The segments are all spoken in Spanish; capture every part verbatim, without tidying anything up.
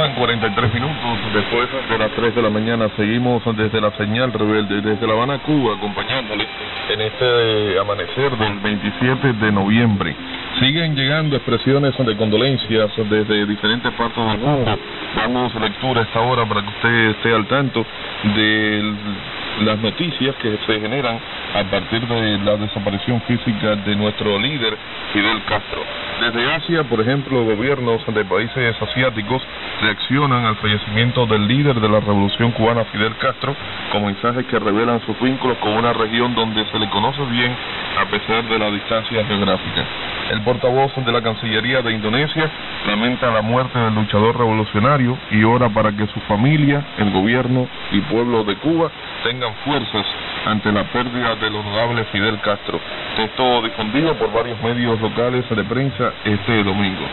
pasan cuarenta y tres minutos después de las tres de la mañana. Seguimos desde la señal rebelde, desde La Habana, Cuba, acompañándole en este amanecer del veintisiete de noviembre. Siguen llegando expresiones de condolencias desde diferentes partes del mundo. Damos lectura a esta hora para que usted esté al tanto de las noticias que se generan a partir de la desaparición física de nuestro líder Fidel Castro. Desde Asia, por ejemplo, gobiernos de países asiáticos reaccionan al fallecimiento del líder de la revolución cubana, Fidel Castro, con mensajes que revelan sus vínculos con una región donde se le conoce bien a pesar de la distancia geográfica. El portavoz de la Cancillería de Indonesia lamenta la muerte del luchador revolucionario y ora para que su familia, el gobierno y pueblo de Cuba tengan fuerzas ante la pérdida del honorable Fidel Castro. Esto difundido por varios medios locales de prensa este domingo.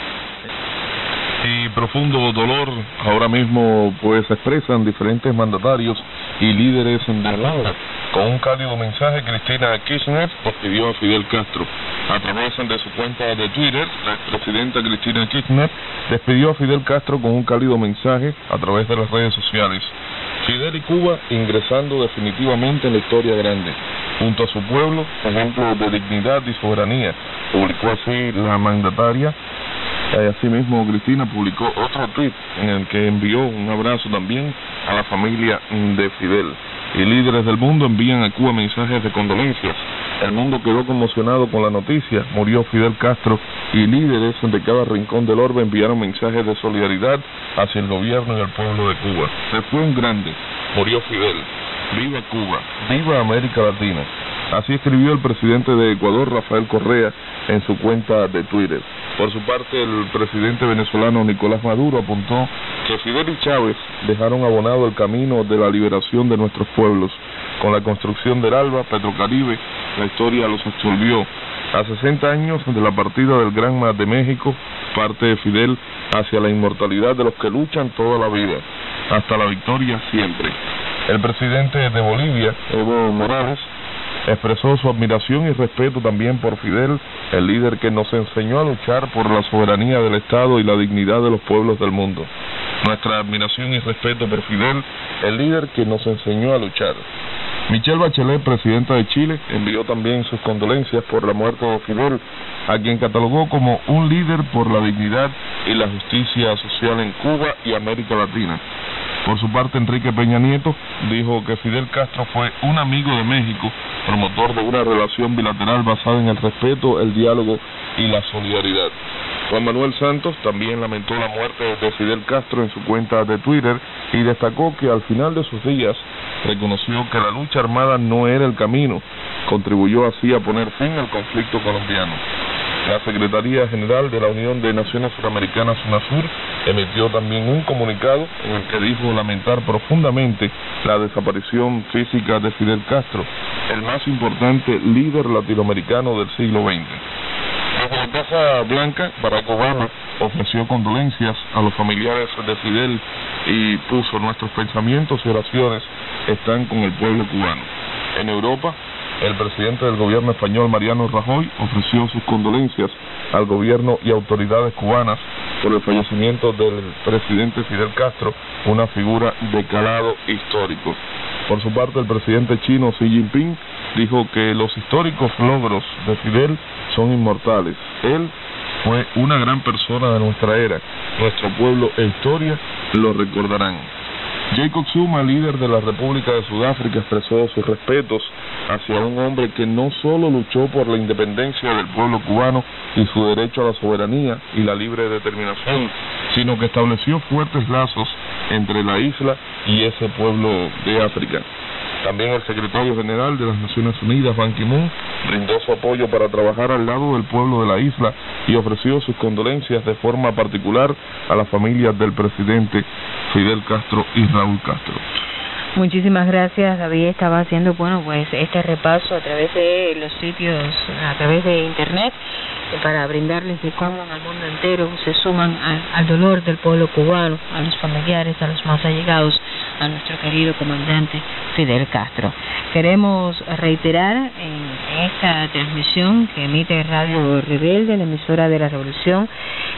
Y profundo dolor ahora mismo pues expresan diferentes mandatarios y líderes de la. Con un cálido mensaje, Cristina Kirchner despidió a Fidel Castro. A través de su cuenta de Twitter, la presidenta Cristina Kirchner despidió a Fidel Castro con un cálido mensaje a través de las redes sociales. Fidel y Cuba ingresando definitivamente en la historia grande. Junto a su pueblo, ejemplo de dignidad y soberanía, publicó así la mandataria. Eh, asimismo, Cristina publicó otro tweet en el que envió un abrazo también a la familia de Fidel. Y líderes del mundo envían a Cuba mensajes de condolencias. El mundo quedó conmocionado con la noticia, murió Fidel Castro, y líderes de cada rincón del orbe enviaron mensajes de solidaridad hacia el gobierno y el pueblo de Cuba. Se fue un grande, murió Fidel. ¡Viva Cuba! ¡Viva América Latina! Así escribió el presidente de Ecuador, Rafael Correa, en su cuenta de Twitter. Por su parte, el presidente venezolano Nicolás Maduro apuntó que Fidel y Chávez dejaron abonado el camino de la liberación de nuestros pueblos. Con la construcción del ALBA, Petrocaribe, la historia los absolvió. A sesenta años de la partida del Granma de México, parte Fidel hacia la inmortalidad de los que luchan toda la vida, hasta la victoria siempre. El presidente de Bolivia, Evo Morales, expresó su admiración y respeto también por Fidel, el líder que nos enseñó a luchar por la soberanía del Estado y la dignidad de los pueblos del mundo. Nuestra admiración y respeto por Fidel, el líder que nos enseñó a luchar. Michelle Bachelet, presidenta de Chile, envió también sus condolencias por la muerte de Fidel, a quien catalogó como un líder por la dignidad y la justicia social en Cuba y América Latina. Por su parte, Enrique Peña Nieto dijo que Fidel Castro fue un amigo de México, promotor de una relación bilateral basada en el respeto, el diálogo y la solidaridad. Juan Manuel Santos también lamentó la muerte de Fidel Castro en su cuenta de Twitter y destacó que al final de sus días reconoció que la lucha armada no era el camino, contribuyó así a poner fin al conflicto colombiano. La Secretaría General de la Unión de Naciones Suramericanas, UNASUR, emitió también un comunicado en el que dijo lamentar profundamente la desaparición física de Fidel Castro, el más importante líder latinoamericano del siglo veinte. Desde la Casa Blanca, Barack Obama ofreció condolencias a los familiares de Fidel y puso: nuestros pensamientos y oraciones están con el pueblo cubano. En Europa, el presidente del gobierno español, Mariano Rajoy, ofreció sus condolencias al gobierno y autoridades cubanas por el fallecimiento del presidente Fidel Castro, una figura de calado histórico. Por su parte, el presidente chino Xi Jinping dijo que los históricos logros de Fidel son inmortales. Él fue una gran persona de nuestra era. Nuestro pueblo e historia lo recordarán. Jacob Zuma, líder de la República de Sudáfrica, expresó sus respetos hacia un hombre que no solo luchó por la independencia del pueblo cubano y su derecho a la soberanía y la libre determinación, sino que estableció fuertes lazos entre la isla y ese pueblo de África. También el secretario general de las Naciones Unidas, Ban Ki-moon, brindó su apoyo para trabajar al lado del pueblo de la isla y ofreció sus condolencias de forma particular a las familias del presidente Fidel Castro y Raúl Castro. Muchísimas gracias, David. Estaba haciendo, bueno, pues este repaso a través de los sitios, a través de internet, para brindarles de cómo en el mundo entero se suman a, al dolor del pueblo cubano, a los familiares, a los más allegados, a nuestro querido comandante Fidel Castro. Queremos reiterar en esta transmisión que emite Radio Rebelde, la emisora de la Revolución,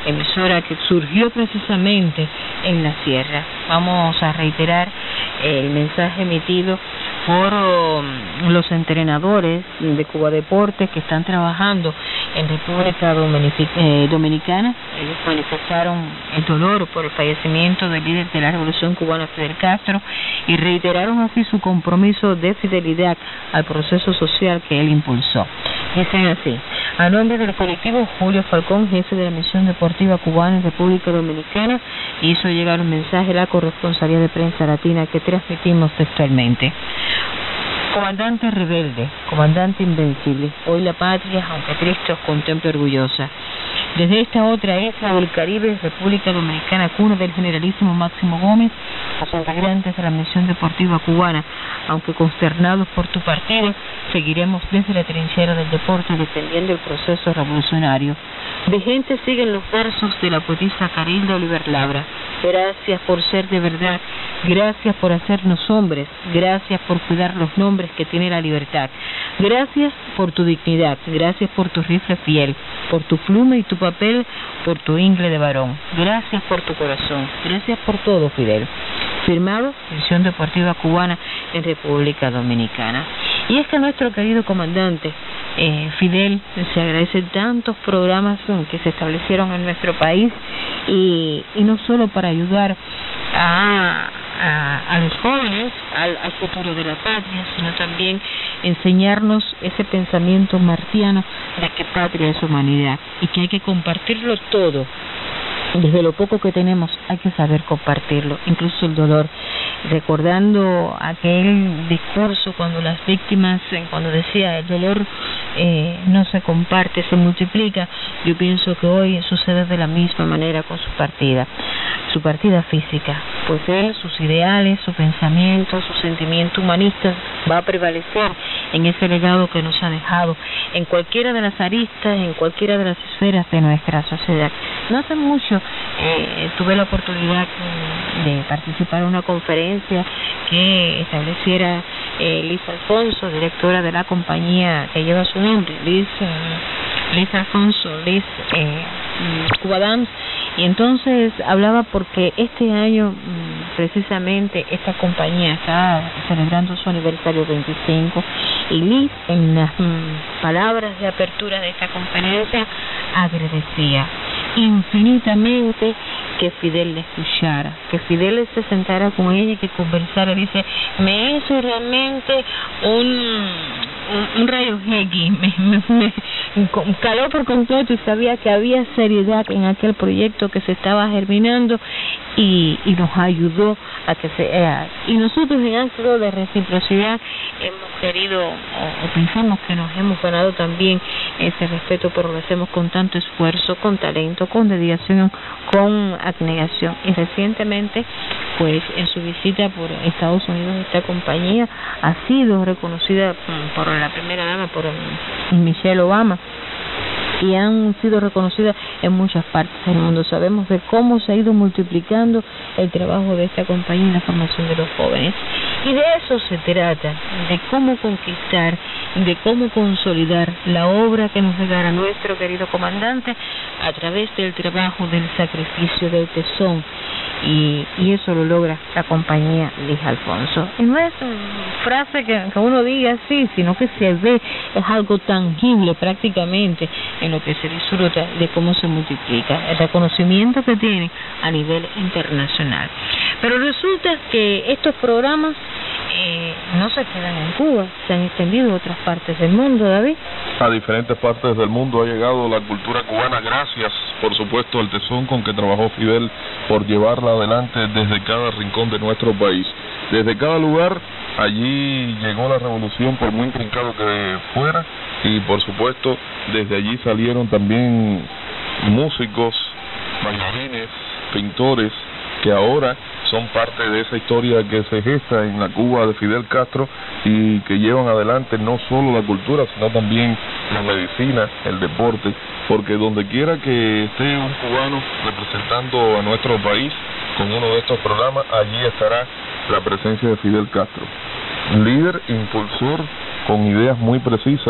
emisora que surgió precisamente en la sierra. Vamos a reiterar el mensaje emitido por um, los entrenadores de Cuba Deportes que están trabajando en República Dominic- eh, Dominicana. Ellos manifestaron el dolor por el fallecimiento del líder de la Revolución Cubana, Fidel Castro, y reiteraron así su compromiso de fidelidad al proceso social que él impulsó. Dicen así: a nombre del colectivo, Julio Falcón, jefe de la misión deportiva cubana en República Dominicana, hizo llegar un mensaje a la corresponsalía de prensa latina que transmitimos textualmente. Comandante rebelde, comandante invencible, hoy la patria, aunque triste, os contempla orgullosa. Desde esta otra isla del Caribe, República Dominicana, cuna del generalísimo Máximo Gómez, los integrantes de la misión deportiva cubana, aunque consternados por tu partida, seguiremos desde la trinchera del deporte defendiendo el proceso revolucionario. Vigentes siguen los versos de la poetisa Carilda Oliver Labra. Gracias por ser de verdad, gracias por hacernos hombres, gracias por cuidar los nombres que tiene la libertad, gracias por tu dignidad, gracias por tu rifle fiel, por tu pluma y tu papel, por tu ingle de varón, gracias por tu corazón, gracias por todo, Fidel. Firmado, Misión Deportiva Cubana en República Dominicana. Y es que nuestro querido comandante eh, Fidel, se agradecen tantos programas que se establecieron en nuestro país y, y no solo para ayudar a, a, a los jóvenes al, al futuro de la patria, sino también enseñarnos ese pensamiento martiano de que patria es humanidad y que hay que compartirlo todo. Desde lo poco que tenemos hay que saber compartirlo, incluso el dolor. Recordando aquel discurso cuando las víctimas, cuando decía el dolor eh, no se comparte, se multiplica, yo pienso que hoy sucede de la misma manera con su partida, su partida física. Pues él, sus ideales, su pensamiento, su sentimiento humanista va a prevalecer en ese legado que nos ha dejado en cualquiera de las aristas, en cualquiera de las esferas de nuestra sociedad. No hace mucho eh, tuve la oportunidad de participar en una conferencia que estableciera eh, Liz Alfonso, directora de la compañía que lleva su nombre, Liz, eh, Liz Alfonso, Liz eh, Cuba Dance, y entonces hablaba porque este año precisamente esta compañía está celebrando su aniversario veinticinco y Liz, en las mm, palabras de apertura de esta conferencia, agradecía infinitamente que Fidel le escuchara, que Fidel se sentara con ella y que conversara. Dice, me hizo realmente un, un, un rayo X, me, me, me caló por completo y sabía que había seriedad en aquel proyecto que se estaba germinando y, y nos ayudó a que se eh, y nosotros en acto de reciprocidad hemos querido o, o pensamos que nos hemos ganado también ese respeto, pero lo hacemos con tanto esfuerzo, con talento, con dedicación, con abnegación. Y recientemente, pues en su visita por Estados Unidos, esta compañía ha sido reconocida por la primera dama, por Michelle Obama, y han sido reconocidas en muchas partes del mundo. Sabemos de cómo se ha ido multiplicando el trabajo de esta compañía en la formación de los jóvenes. Y de eso se trata, de cómo conquistar, de cómo consolidar la obra que nos regala nuestro querido comandante a través del trabajo, del sacrificio, del tesón. Y, y eso lo logra la compañía Liz Alfonso. Y no es una frase que, que uno diga así, sino que se ve, es algo tangible prácticamente en lo que se disfruta de cómo se multiplica el reconocimiento que tiene a nivel internacional. Pero resulta que estos programas eh, no se quedan en Cuba, se han extendido a otras partes del mundo, David. A diferentes partes del mundo ha llegado la cultura cubana, gracias, por supuesto, al tesón con que trabajó Fidel por llevarla adelante desde cada rincón de nuestro país. Desde cada lugar, allí llegó la revolución, por muy intrincado que fuera, y por supuesto, desde allí salieron también músicos, bailarines, pintores, que ahora son parte de esa historia que se gesta en la Cuba de Fidel Castro y que llevan adelante no solo la cultura, sino también la medicina, el deporte, porque donde quiera que esté un cubano representando a nuestro país con uno de estos programas, allí estará la presencia de Fidel Castro, un líder, impulsor, con ideas muy precisas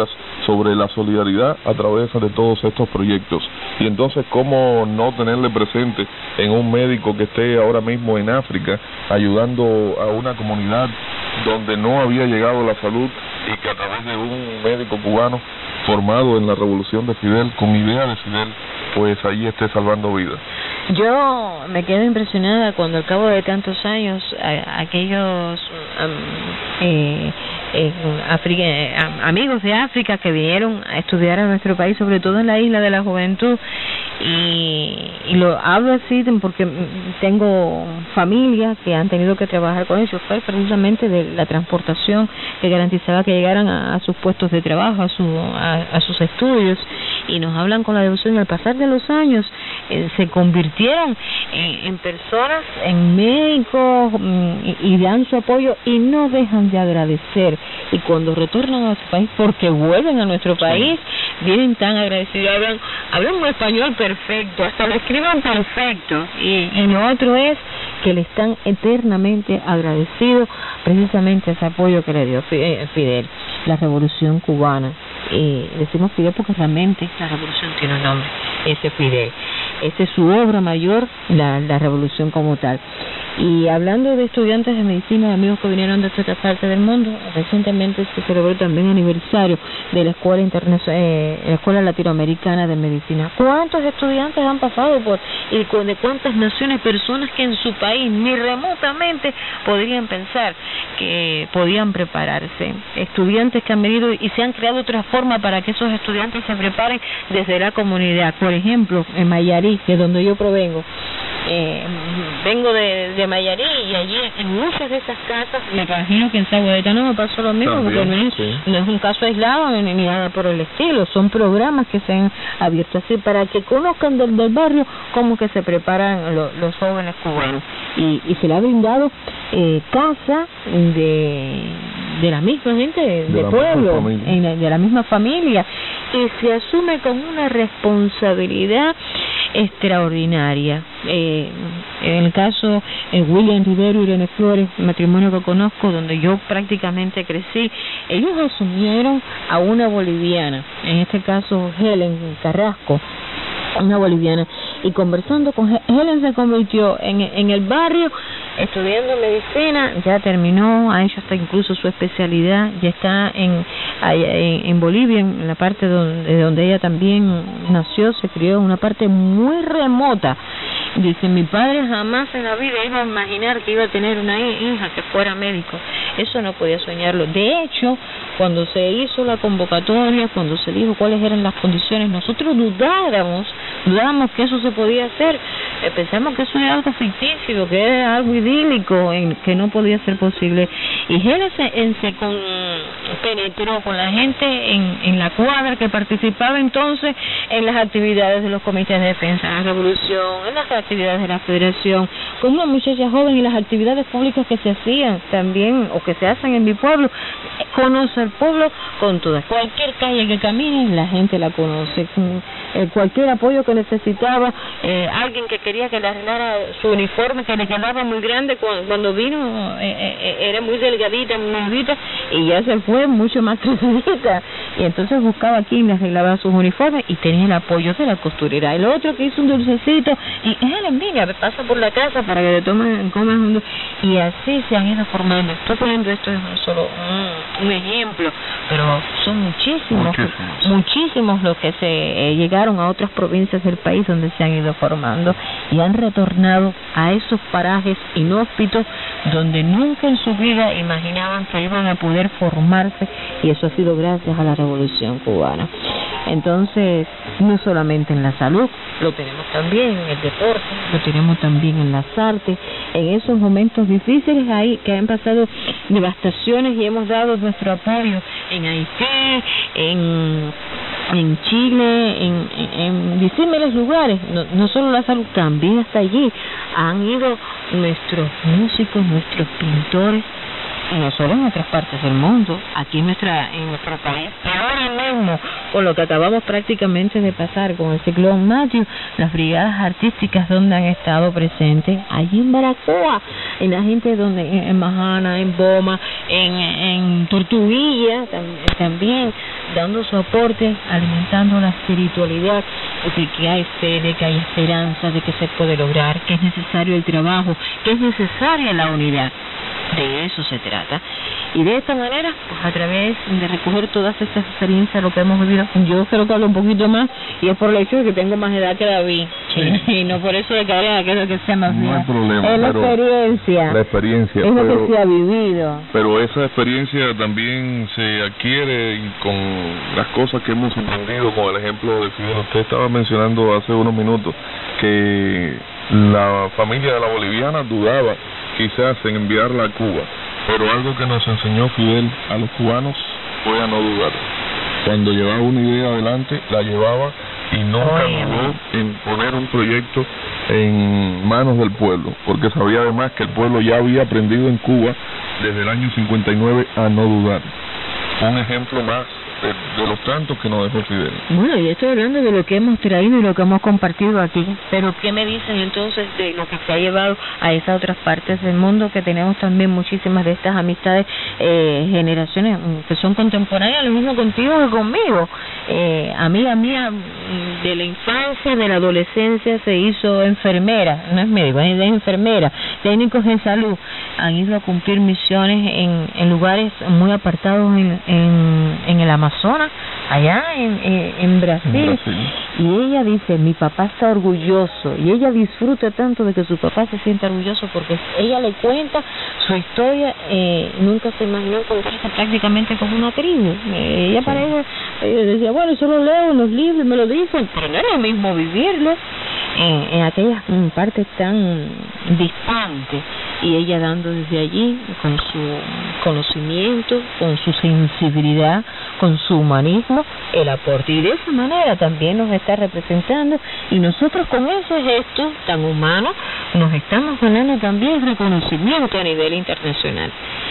sobre la solidaridad a través de todos estos proyectos. Y entonces, ¿cómo no tenerle presente en un médico que esté ahora mismo en África ayudando a una comunidad donde no había llegado la salud y que a través de un médico cubano formado en la revolución de Fidel, con idea de Fidel, pues ahí esté salvando vidas? Yo me quedo impresionada cuando al cabo de tantos años a, aquellos um, eh, eh, Africa, eh, amigos de África que vinieron a estudiar a nuestro país, sobre todo en la isla de la juventud, y, y lo hablo así porque tengo familias que han tenido que trabajar con ellos, fue precisamente de la transportación que garantizaba que llegaran a, a sus puestos de trabajo, a, su, a, a sus estudios, y nos hablan con la devoción, y al pasar de los años eh, se convirtieron en, en personas, en médicos, y, y dan su apoyo y no dejan de agradecer, y cuando retornan a su país, porque vuelven a nuestro país, sí, vienen tan agradecidos, hablan, hablan un español perfecto, hasta lo escriben perfecto, y, y lo otro es que le están eternamente agradecidos precisamente a ese apoyo que le dio Fidel, la revolución cubana. Eh, decimos Fidel porque realmente la revolución tiene un nombre, ese Fidel, esa es su obra mayor, la, la revolución como tal. Y hablando de estudiantes de medicina, de amigos que vinieron de otras partes del mundo, recientemente se celebró también aniversario de la escuela internacional, eh, la escuela latinoamericana de medicina. ¿Cuántos estudiantes han pasado por y de cuántas naciones, personas que en su país ni remotamente podrían pensar que podían prepararse? Estudiantes que han venido y se han creado otras formas para que esos estudiantes se preparen desde la comunidad. Por ejemplo, en Mayarí, que es donde yo provengo, eh, vengo de, de Mayarí, y allí en muchas de esas casas, me imagino que en Saguadeta me pasó lo mismo, también, porque no es, sí. no es un caso aislado ni, ni nada por el estilo, son programas que se han abierto así para que conozcan del, del barrio cómo que se preparan lo, los jóvenes cubanos, y, y se le ha brindado eh, casa de de la misma gente de, de, de pueblo, en la, de la misma familia, y se asume con una responsabilidad extraordinaria. Eh, en el caso eh, William Rivero y Irene Flores, el matrimonio que conozco, donde yo prácticamente crecí, ellos asumieron a una boliviana, en este caso Helen Carrasco, una boliviana, y conversando con Helen se convirtió en, en el barrio, estudiando medicina, ya terminó, ha hecho hasta incluso su especialidad, ya está en, en, en Bolivia, en la parte donde, donde ella también nació, se crió, en una parte muy remota. Dice, mi padre jamás en la vida iba a imaginar que iba a tener una hija que fuera médico. Eso no podía soñarlo. De hecho, cuando se hizo la convocatoria, cuando se dijo cuáles eran las condiciones, nosotros dudáramos, dudábamos que eso se podía hacer. Eh, pensamos que eso era algo ficticio, que era algo idílico, en, que no podía ser posible. Y Helen se, en, se con, penetró con la gente en, en la cuadra que participaba entonces en las actividades de los comités de defensa de la revolución, en las actividades de la federación, con una muchacha joven, y las actividades públicas que se hacían también, o que se hacen en mi pueblo. Conoce al pueblo con todas, cualquier calle que camine la gente la conoce, eh, cualquier apoyo que necesitaba, eh, alguien que quería que le arreglara su uniforme que le quedaba muy grande cuando, cuando vino, eh, eh, era muy delgadita, muy delgadita, y ya se fue mucho más crecidita, y entonces buscaba a quien le arreglaba sus uniformes, y tenía el apoyo de la costurera. El otro que hizo un dulcecito, y él, mira, pasa por la casa para que le tomen, coman un dulce, y así se han ido formando. Estoy poniendo esto es solo un, un ejemplo, pero son muchísimos, muchísimos, muchísimos los que se eh, llegaron a otras provincias del país donde se han ido formando y han retornado a esos parajes inhóspitos donde nunca en su vida imaginaban que iban a poder formarse, y eso ha sido gracias a la Revolución Cubana. Entonces, no solamente en la salud, lo tenemos también en el deporte, lo tenemos también en las artes, en esos momentos difíciles ahí que han pasado devastaciones, y hemos dado nuestro apoyo en Haití, en en Chile, en, en, en disímiles lugares, no, no solo la salud, también hasta allí han ido nuestros músicos, nuestros pintores, y no solo en otras partes del mundo, aquí en nuestra en nuestro país. Ahora mismo, con lo que acabamos prácticamente de pasar con el ciclón Matthew, las brigadas artísticas donde han estado presentes, allí en Baracoa, en la gente donde en, en Majana, en Boma, en, en Tortuguilla tam, también, dando su aporte, alimentando la espiritualidad de que hay fe, de que hay esperanza, de que se puede lograr, que es necesario el trabajo, que es necesaria la unidad. De eso se trata. Y de esta manera, pues a través de recoger todas estas experiencias, lo que hemos vivido, yo creo que hablo un poquito más, y es por el hecho de que tengo más edad que David, sí. Y no por eso de que habría que, que sea más no hay problema, es la experiencia, la experiencia, es pero, lo que se ha vivido. Pero esa experiencia también se adquiere con las cosas que hemos entendido, con el ejemplo de Fidel. Usted estaba mencionando hace unos minutos que la familia de la boliviana dudaba quizás en enviarla a Cuba, pero algo que nos enseñó Fidel a los cubanos fue a no dudar. Cuando llevaba una idea adelante, la llevaba y nunca dudó en poner un proyecto en manos del pueblo, porque sabía además que el pueblo ya había aprendido en Cuba desde el año cincuenta y nueve a no dudar. Un ejemplo más de, de los tantos que nos dejó Fidel. Bueno, y estoy hablando de lo que hemos traído y lo que hemos compartido aquí, pero ¿qué me dicen entonces de lo que se ha llevado a esas otras partes del mundo, que tenemos también muchísimas de estas amistades, eh, generaciones que son contemporáneas, lo mismo contigo que conmigo? Eh, amiga mía de la infancia, de la adolescencia, se hizo enfermera, no es médico, es enfermera, técnicos en salud, han ido a cumplir misiones en, en lugares muy apartados en, en, en el Amazonas, allá en, en, en, Brasil. en Brasil. Y ella dice, mi papá está orgulloso, y ella disfruta tanto de que su papá se sienta orgulloso, porque ella le cuenta su historia. Eh, nunca se imaginó encontrarse prácticamente con una tribu. Eh, ella sí. parece, ella decía, bueno, yo lo leo en los libros, me lo dicen, pero no es lo mismo vivirlo en, en aquellas partes tan distantes, y ella dando desde allí con su conocimiento, con su sensibilidad, con su humanismo, el aporte, y de esa manera también nos está representando, y nosotros con ese gesto tan humano nos estamos ganando también reconocimiento a nivel internacional,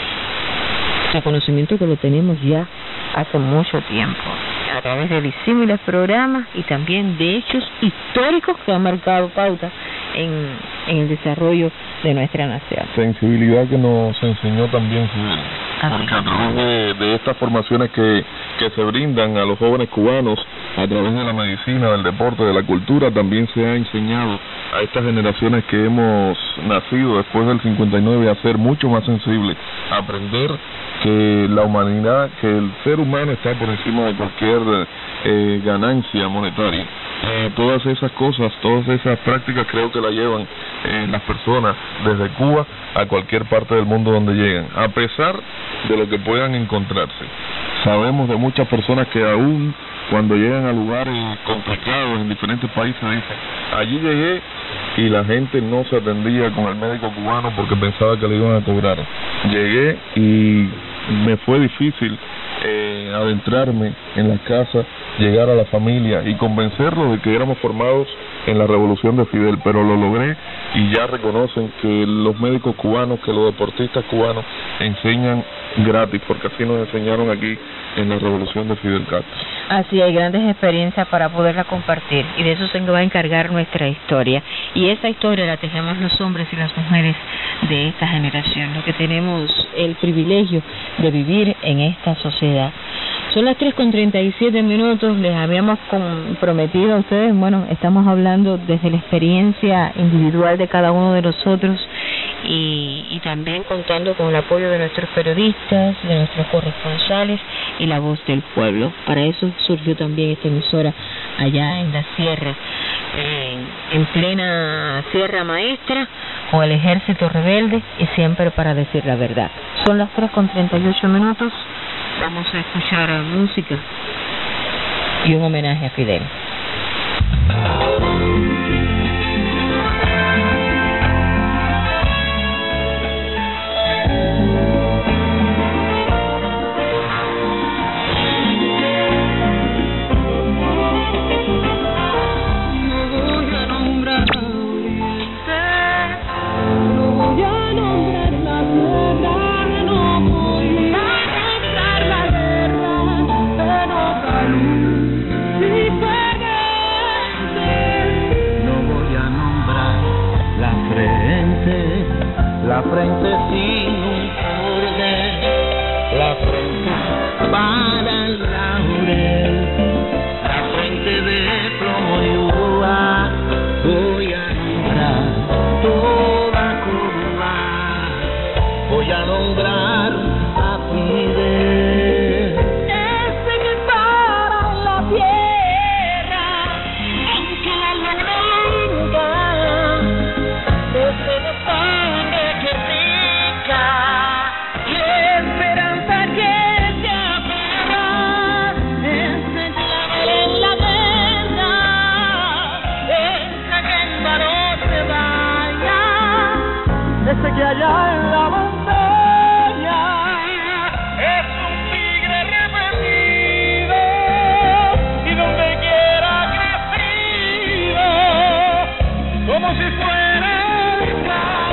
reconocimiento que lo tenemos ya hace mucho tiempo, a través de disímiles programas y también de hechos históricos que han marcado pauta en, en el desarrollo de nuestra nación. Sensibilidad que nos enseñó también Fidel, porque a través de, de estas formaciones que, que se brindan a los jóvenes cubanos, a través de la medicina, del deporte, de la cultura, también se ha enseñado a estas generaciones que hemos nacido después del cincuenta y nueve a ser mucho más sensibles, a aprender que la humanidad, que el ser humano está por encima de cualquier eh, ganancia monetaria. Eh, todas esas cosas, todas esas prácticas creo que la llevan eh, las personas desde Cuba a cualquier parte del mundo donde llegan, a pesar de lo que puedan encontrarse. Sabemos de muchas personas que aún cuando llegan a lugares complicados en diferentes países dicen, allí llegué y la gente no se atendía con el médico cubano porque pensaba que le iban a cobrar. Llegué y me fue difícil eh, adentrarme en las casas, llegar a la familia y convencerlos de que éramos formados en la revolución de Fidel, pero lo logré, y ya reconocen que los médicos cubanos, que los deportistas cubanos enseñan gratis, porque así nos enseñaron aquí en la revolución de Fidel Castro. Así hay grandes experiencias para poderla compartir, y de eso se va a encargar nuestra historia, y esa historia la tejemos los hombres y las mujeres de esta generación, lo que tenemos el privilegio de vivir en esta sociedad. Son las tres con treinta y siete minutos, les habíamos prometido a ustedes, bueno, estamos hablando desde la experiencia individual de cada uno de nosotros, y, y también contando con el apoyo de nuestros periodistas, de nuestros corresponsales y la voz del pueblo. Para eso surgió también esta emisora allá en la sierra, eh, en plena Sierra Maestra, con el ejército rebelde, y siempre para decir la verdad. Son las tres con treinta y ocho minutos. Vamos a escuchar música y un homenaje a Fidel. La frente sin un borde, la frente para el laurel, la fuente de plomo y uva, voy a nombrar toda Cuba, voy a nombrar a Fidel. Ese que para la tierra, aunque la luna nunca, ese de sangre que pica, y esperanza que se apaga, ese clavel en la vena, ese que en valor se vaya, ese que allá en la montaña es un tigre arrepentido, y donde quiera crecido, como si fuera el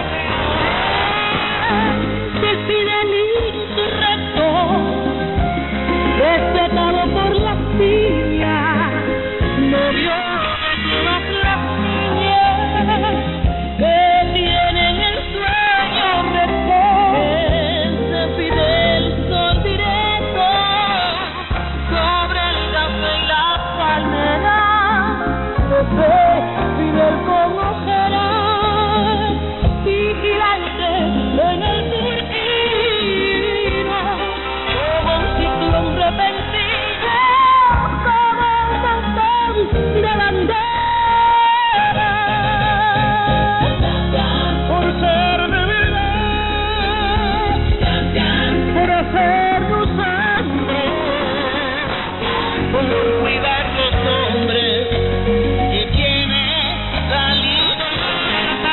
camino, que fidelito y recto, respetado por las niñas, novio de todas las niñas que tienen el sueño de ese Fidel sol directo sobre el café y la palmera, ese Fidel conocerá, vigilante en el turquino, como un ciclón repentino, como un montón de banderas, por ser de verdad, por hacernos hambre, por cuidar los hombres que tienen la libertad,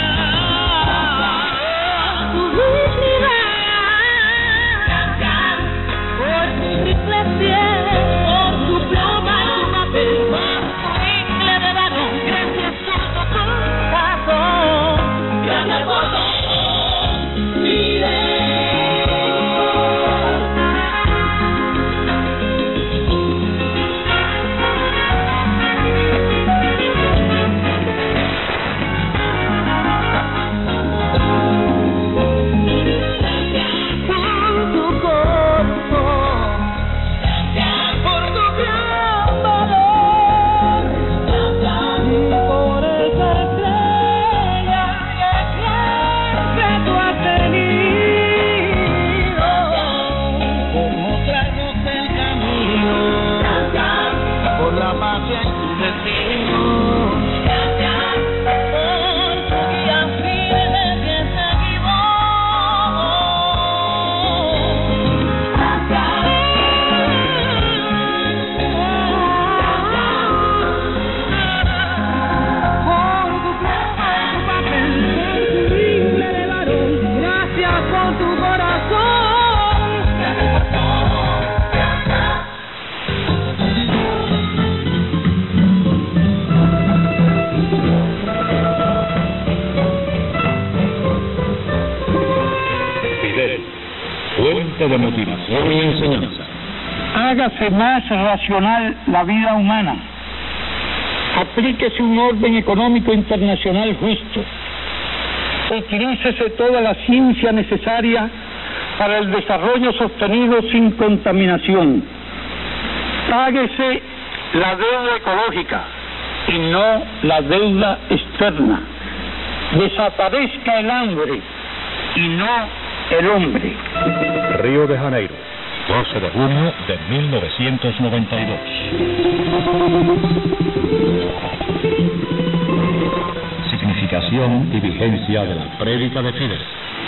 tu dignidad, por tu triple piel, por tu pluma y tu papel, por tu ingle de varón, gracias por tu corazón, gracias por todo, Fidel. Por tu corazón, por tu gran valor, y por esa estrella que tú has tenido, por mostrarnos el camino, por la paz en tu destino, por tu guía firme que se por tu pluma, tu papel, por tu ingle de varón, gracias por tu corazón, gracias por todo, Fidel, fuente de motivación y enseñanza. Hágase más racional la vida humana. Aplíquese un orden económico internacional justo. Utilícese toda la ciencia necesaria para el desarrollo sostenido sin contaminación. Páguese la deuda ecológica y no la deuda externa. Desaparezca el hambre y no el hombre. Río de Janeiro, doce de junio de mil novecientos noventa y dos. Significación y vigencia de la prédica de Fidel.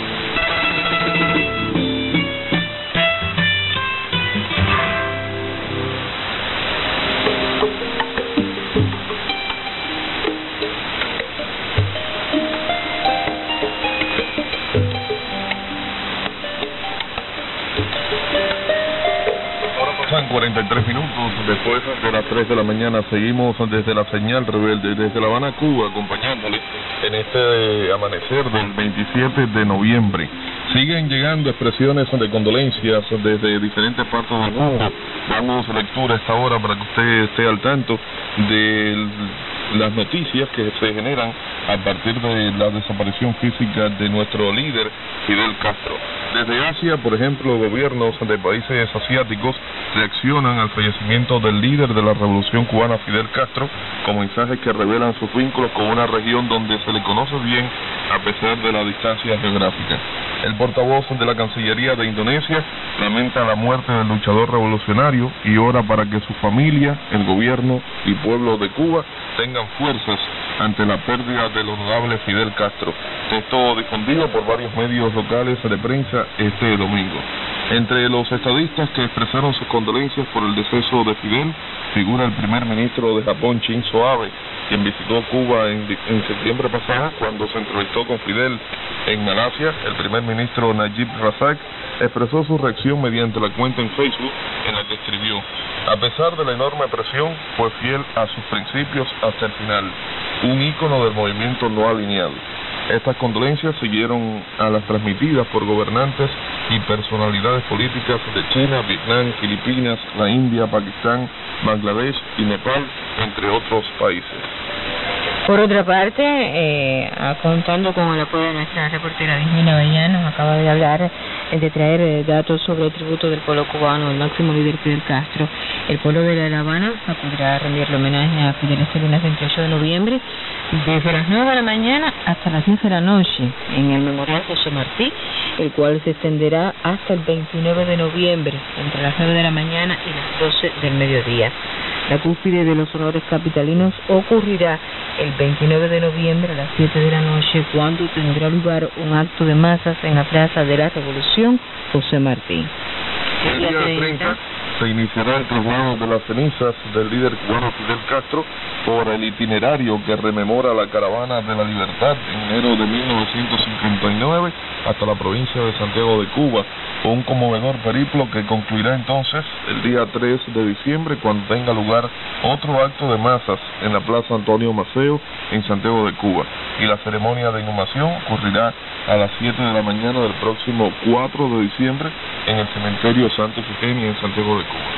Pasan cuarenta y tres minutos después de las tres de la mañana. Seguimos desde la señal rebelde, desde La Habana, Cuba, acompañándole en este amanecer del veintisiete de noviembre. Siguen llegando expresiones de condolencias desde diferentes partes del mundo. Damos lectura a esta hora para que usted esté al tanto de las noticias que se generan a partir de la desaparición física de nuestro líder Fidel Castro. Desde Asia, por ejemplo, gobiernos de países asiáticos reaccionan al fallecimiento del líder de la revolución cubana, Fidel Castro, con mensajes que revelan sus vínculos con una región donde se le conoce bien a pesar de la distancia geográfica. El portavoz de la Cancillería de Indonesia lamenta la muerte del luchador revolucionario y ora para que su familia, el gobierno y pueblo de Cuba tengan fuerzas ante la pérdida del honorable Fidel Castro. Esto difundido por varios medios locales de prensa este domingo. Entre los estadistas que expresaron sus condolencias por el deceso de Fidel figura el primer ministro de Japón, Shinzo Abe, quien visitó Cuba en, en septiembre pasado cuando se entrevistó con Fidel en Malasia. El primer ministro Najib Razak expresó su reacción mediante la cuenta en Facebook en la que escribió: a pesar de la enorme presión, fue fiel a sus principios hasta el final, un ícono del movimiento no alineado. Estas condolencias siguieron a las transmitidas por gobernantes y personalidades políticas de China, Vietnam, Filipinas, la India, Pakistán, Bangladesh y Nepal, entre otros países. Por otra parte, eh, contando con el apoyo de nuestra reportera Virginia Avellán, nos acaba de hablar, eh, de traer eh, datos sobre el tributo del pueblo cubano, el máximo líder Fidel Castro. El pueblo de La Habana acudirá a rendirle homenaje a Fidel este lunes veintiocho de noviembre, desde las nueve de la mañana hasta las diez de la noche, en el Memorial José Martí, el cual se extenderá hasta el veintinueve de noviembre, entre las nueve de la mañana y las doce del mediodía. La cúspide de los honores capitalinos ocurrirá el veintinueve de noviembre a las siete de la noche, cuando tendrá lugar un acto de masas en la Plaza de la Revolución José Martí. El día treinta se iniciará el traslado de las cenizas del líder cubano Fidel Castro por el itinerario que rememora la Caravana de la Libertad en enero de mil novecientos cincuenta y nueve hasta la provincia de Santiago de Cuba, un conmovedor periplo que concluirá entonces el día tres de diciembre, cuando tenga lugar otro acto de masas en la Plaza Antonio Maceo en Santiago de Cuba, y la ceremonia de inhumación ocurrirá a las siete de la mañana del próximo cuatro de diciembre en el cementerio Santa Efigenia en Santiago de Cuba.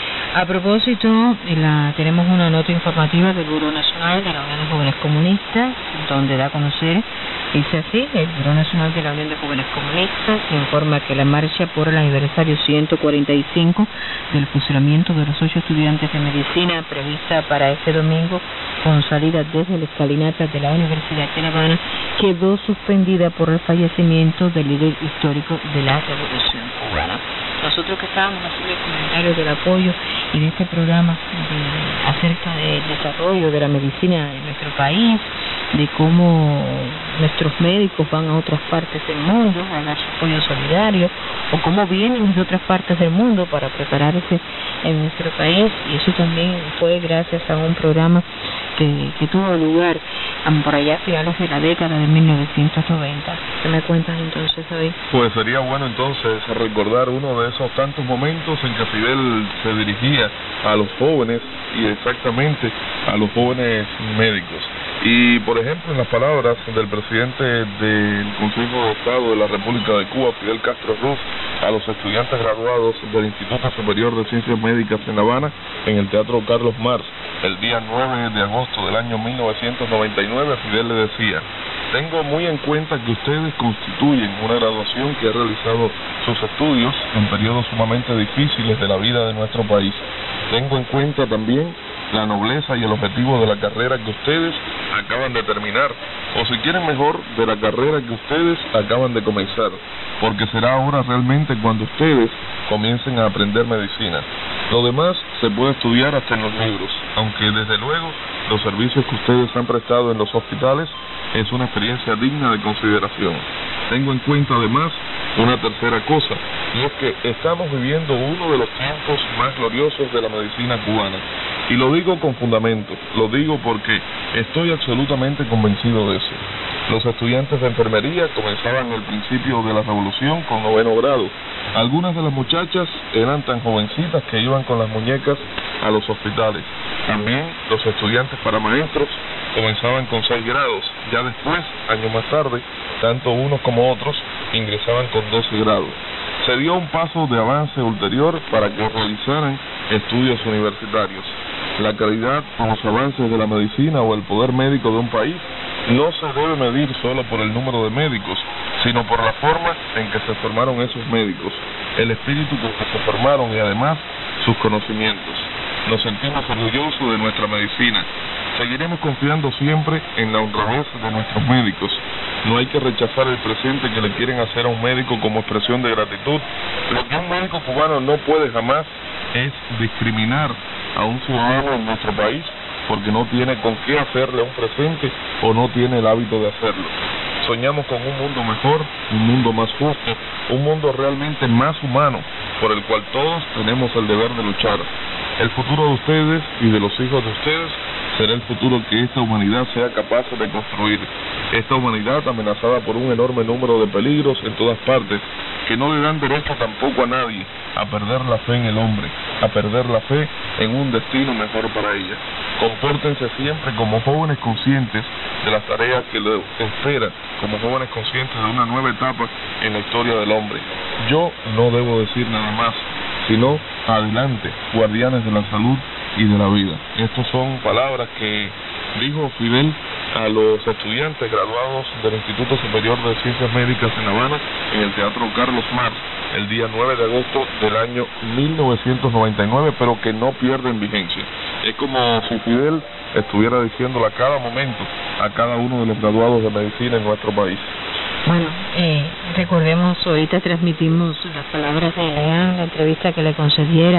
A propósito, la, tenemos una nota informativa del Buró Nacional de la Unión de Jóvenes Comunistas, donde da a conocer, dice así: el Buró Nacional de la Unión de Jóvenes Comunistas informa que la marcha por el aniversario ciento cuarenta y cinco del fusilamiento de los ocho estudiantes de medicina prevista para este domingo, con salida desde la escalinata de la Universidad de La Habana, quedó suspendida por el fallecimiento del líder histórico de la Revolución Cubana. Nosotros que estábamos haciendo comentarios del apoyo y de este programa de, acerca del desarrollo de la medicina en nuestro país, de cómo nuestros médicos van a otras partes del mundo a dar su apoyo solidario, o cómo vienen de otras partes del mundo para prepararse en nuestro país, y eso también fue gracias a un programa que, que tuvo lugar um, por allá a finales de la década de mil novecientos noventa. ¿Qué me cuentas entonces, David? Pues sería bueno entonces recordar uno de esos tantos momentos en que Fidel se dirigía a los jóvenes, y exactamente a los jóvenes médicos. Y, por ejemplo, en las palabras del presidente del Consejo de Estado de la República de Cuba, Fidel Castro Ruz, a los estudiantes graduados del Instituto Superior de Ciencias Médicas en La Habana, en el Teatro Carlos Marx, el día nueve de agosto del año mil novecientos noventa y nueve, Fidel le decía: tengo muy en cuenta que ustedes constituyen una graduación que ha realizado sus estudios en periodos sumamente difíciles de la vida de nuestro país. Tengo en cuenta también la nobleza y el objetivo de la carrera que ustedes acaban de terminar, o si quieren mejor, de la carrera que ustedes acaban de comenzar, porque será ahora realmente cuando ustedes comiencen a aprender medicina. Lo demás se puede estudiar hasta en los libros, aunque desde luego los servicios que ustedes han prestado en los hospitales es una experiencia digna de consideración. Tengo en cuenta además una tercera cosa, y es que estamos viviendo uno de los tiempos más gloriosos de la medicina cubana. Y lo digo con fundamento, lo digo porque estoy absolutamente convencido de eso. Los estudiantes de enfermería comenzaban el principio de la revolución con noveno grado. Algunas de las muchachas eran tan jovencitas que iban con las muñecas a los hospitales. También los estudiantes para maestros comenzaban con seis grados. Ya después, años más tarde, tanto unos como otros ingresaban con doce grados. Se dio un paso de avance ulterior para que realizaran estudios universitarios. La calidad o los avances de la medicina o el poder médico de un país no se debe medir solo por el número de médicos, sino por la forma en que se formaron esos médicos, el espíritu con que se formaron y además sus conocimientos. Nos sentimos orgullosos de nuestra medicina. Seguiremos confiando siempre en la honradez de nuestros médicos. No hay que rechazar el presente que le quieren hacer a un médico como expresión de gratitud. Lo que un médico cubano no puede jamás es discriminar a un ciudadano en nuestro país porque no tiene con qué hacerle un presente o no tiene el hábito de hacerlo. Soñamos con un mundo mejor, un mundo más justo, un mundo realmente más humano, por el cual todos tenemos el deber de luchar. El futuro de ustedes y de los hijos de ustedes será el futuro que esta humanidad sea capaz de construir. Esta humanidad amenazada por un enorme número de peligros en todas partes, que no le dan derecho tampoco a nadie a perder la fe en el hombre, a perder la fe en un destino mejor para ella. Compórtense siempre como jóvenes conscientes de las tareas que les esperan, como jóvenes conscientes de una nueva etapa en la historia del hombre. Yo no debo decir nada más, sino adelante, guardianes de la salud y de la vida. Estas son palabras que dijo Fidel a los estudiantes graduados del Instituto Superior de Ciencias Médicas en La Habana, en el Teatro Carlos Marx, el día nueve de agosto del año mil novecientos noventa y nueve, pero que no pierden vigencia. Es como si Fidel estuviera diciéndole a cada momento a cada uno de los graduados de medicina en nuestro país. Bueno, eh, recordemos, ahorita transmitimos las palabras de Leán, la entrevista que le concediera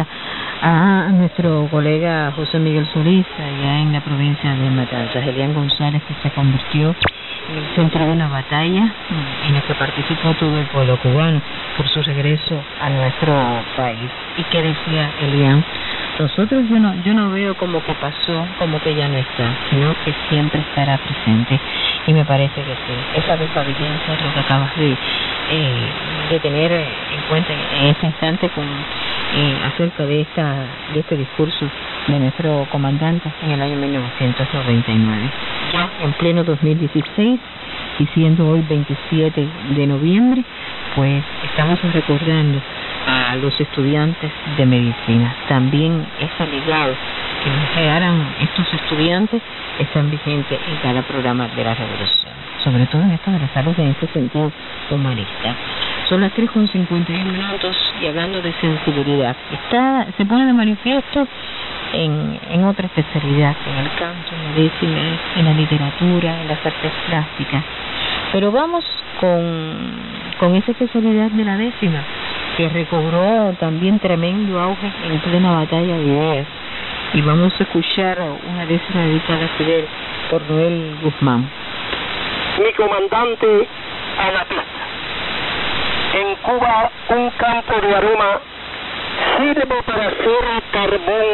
a nuestro colega José Miguel Solís, allá en la provincia de Matanzas. Elian González, que se convirtió en el centro de una batalla en la que participó todo el pueblo cubano por su regreso a nuestro país. ¿Y qué decía Elian? Nosotros yo no yo no veo como que pasó, como que ya no está, sino que siempre estará presente. Y me parece que sí, esa vigencia es lo que acabas de, eh, de tener en cuenta en ese instante con eh, acerca de esta de este discurso de nuestro comandante en el año mil novecientos noventa y nueve. Ya en pleno dos mil dieciséis, y siendo hoy veintisiete de noviembre, pues estamos recordando a los estudiantes de medicina. También esa legado que nos crearan estos estudiantes están vigentes en cada programa de la revolución, sobre todo en esto de la salud en este sentido humanista. Son las tres con cincuenta y uno minutos y hablando de sensibilidad, está se pone de manifiesto en, en otra especialidad, en el campo, en la medicina, en la literatura, en las artes plásticas. Pero vamos con, con esa especialidad de la décima, que recobró también tremendo auge en plena batalla de ideas. Y vamos a escuchar una décima dedicada a Fidel por Noel Guzmán. Mi comandante a la pista. En Cuba, un campo de aroma sirve para hacer carbón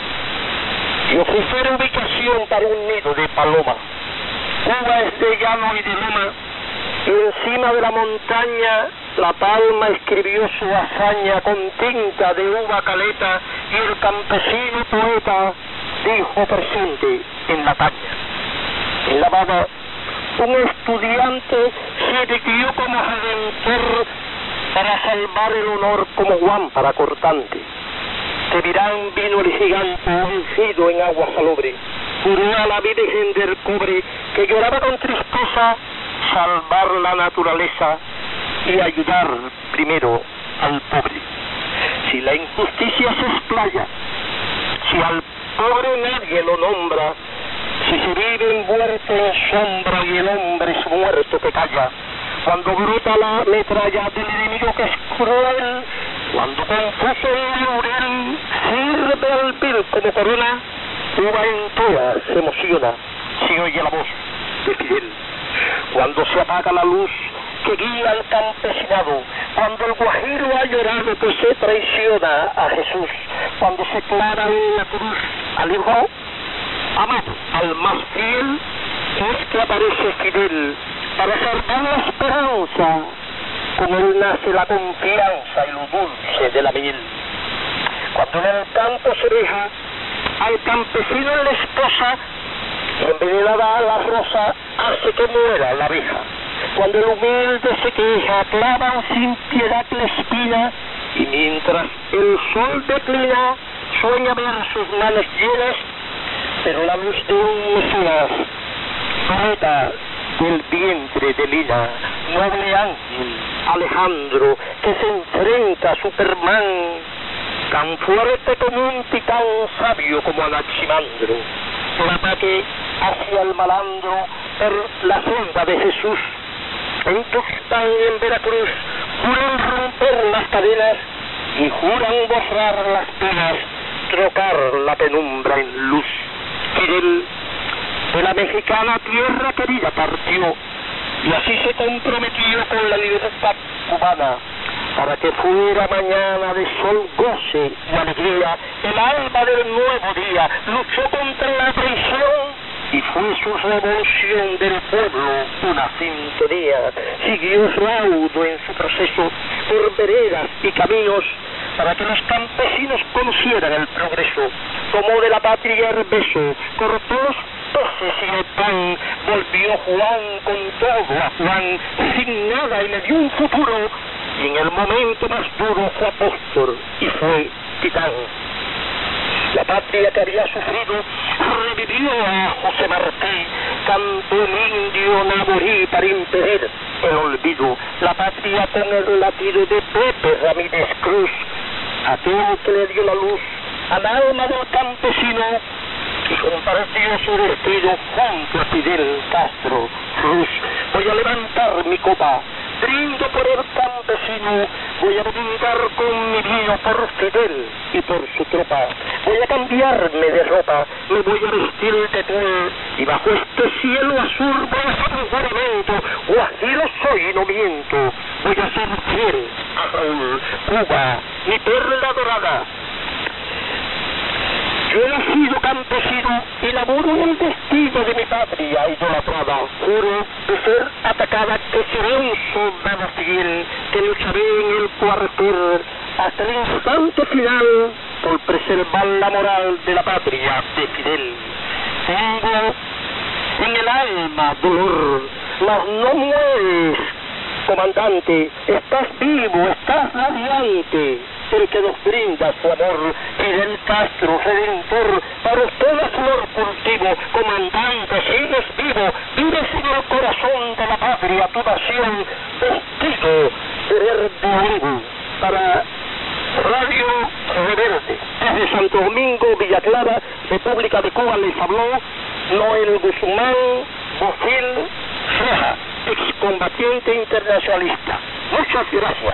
y ofrecer ubicación para un nido de paloma. Cuba es de llano y de loma, y encima de la montaña la palma escribió su hazaña con tinta de uva caleta, y el campesino poeta dijo presente en la caña. En La Habana, un estudiante se declaró como redentor para salvar el honor como guámpara cortante. Te dirán vino el gigante vencido en agua salobre, juró a la Virgen del Cobre que lloraba con tristeza salvar la naturaleza y ayudar primero al pobre. Si la injusticia se explaya, si al pobre nadie lo nombra, si se vive envuelto en sombra y el hombre es muerto que calla, cuando brota la metralla del enemigo que es cruel, cuando confuso el laurel sirve al vil como corona, Cuba entera se emociona si oye la voz de Fidel. Cuando se apaga la luz que guía al campesinado, cuando el guajiro ha llorado pues se traiciona a Jesús, cuando se clara en la cruz al hijo amado, al más fiel, es que aparece Fidel para salvar la esperanza. Con él nace la confianza y lo dulce de la miel. Cuando en el campo se deja al campesino en la esposa, envenenada la rosa hace que muera la abeja. Cuando el humilde se queja, clavan sin piedad la espina, y mientras el sol declina, sueña ver sus manos llenas, pero la luz de un Mesías, poeta del vientre de Lina, noble ángel Alejandro, que se enfrenta a Superman, tan fuerte como un titán, sabio como Anaximandro. El ataque hacia el malandro por la senda de Jesús. En Tuxpan y en Veracruz juran romper las cadenas y juran borrar las penas, trocar la penumbra en luz. Fidel de la mexicana tierra querida partió y así se comprometió con la libertad cubana, para que fuera mañana de sol, goce y alegría, el alba del nuevo día. Luchó contra la traición y fue su revolución del pueblo una sintonía. Siguió raudo en su proceso por veredas y caminos, para que los campesinos conocieran el progreso. Tomó de la patria el beso, cortó los peces y el pan, volvió Juan con todo a Juan, sin nada, y le dio un futuro, y en el momento más duro fue apóstol y fue titán. La patria que había sufrido revivió a José Martí, cantó un indio naborí para impedir el olvido. La patria con el latido de Pepe Ramírez Cruz, aquel que le dio la luz al alma del campesino y compartió su destino junto a Fidel Castro Cruz. Voy a levantar mi copa, brindo por el campesino, voy a brindar con mi vino por Fidel y por su tropa. Voy a cambiarme de ropa, me voy a vestir de tul, y bajo este cielo azul voy a hacer un juramento, guajiro soy y no miento, voy a ser fiel a Raúl, Cuba, mi perla dorada. Yo he nacido campesino y laboro en el destino de mi patria idolatrada. Juro de ser atacada que seré un soldado fiel, que lucharé en el cuartel hasta el instante final por preservar la moral de la patria de Fidel. Tengo en el alma dolor, mas no mueres, comandante, estás vivo, estás radiante, el que nos brinda su amor, Fidel Castro, redentor, para usted la flor cultivo, comandante, sigues vivo, vives en el corazón de la patria, tu nación, vestido de verde olivo, para Radio Rebelde, desde Santo Domingo, Villa Clara, República de Cuba, les habló Noel Guzmán Bofil Ceja, excombatiente internacionalista. Muchas gracias.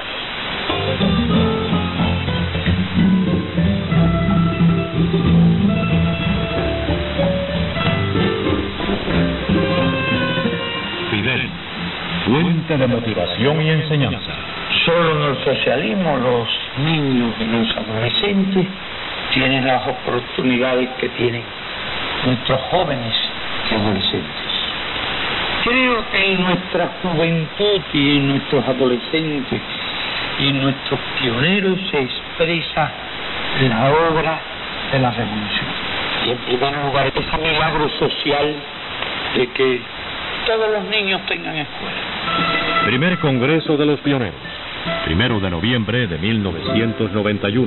Fidel, fuente de motivación y enseñanza. Solo en el socialismo los niños y los adolescentes tienen las oportunidades que tienen nuestros jóvenes y adolescentes. Creo que en nuestra juventud y en nuestros adolescentes y en nuestros pioneros se expresa la obra de la revolución. Y en primer lugar, ese milagro social de que todos los niños tengan escuela. Primer Congreso de los Pioneros, primero de noviembre de mil novecientos noventa y uno.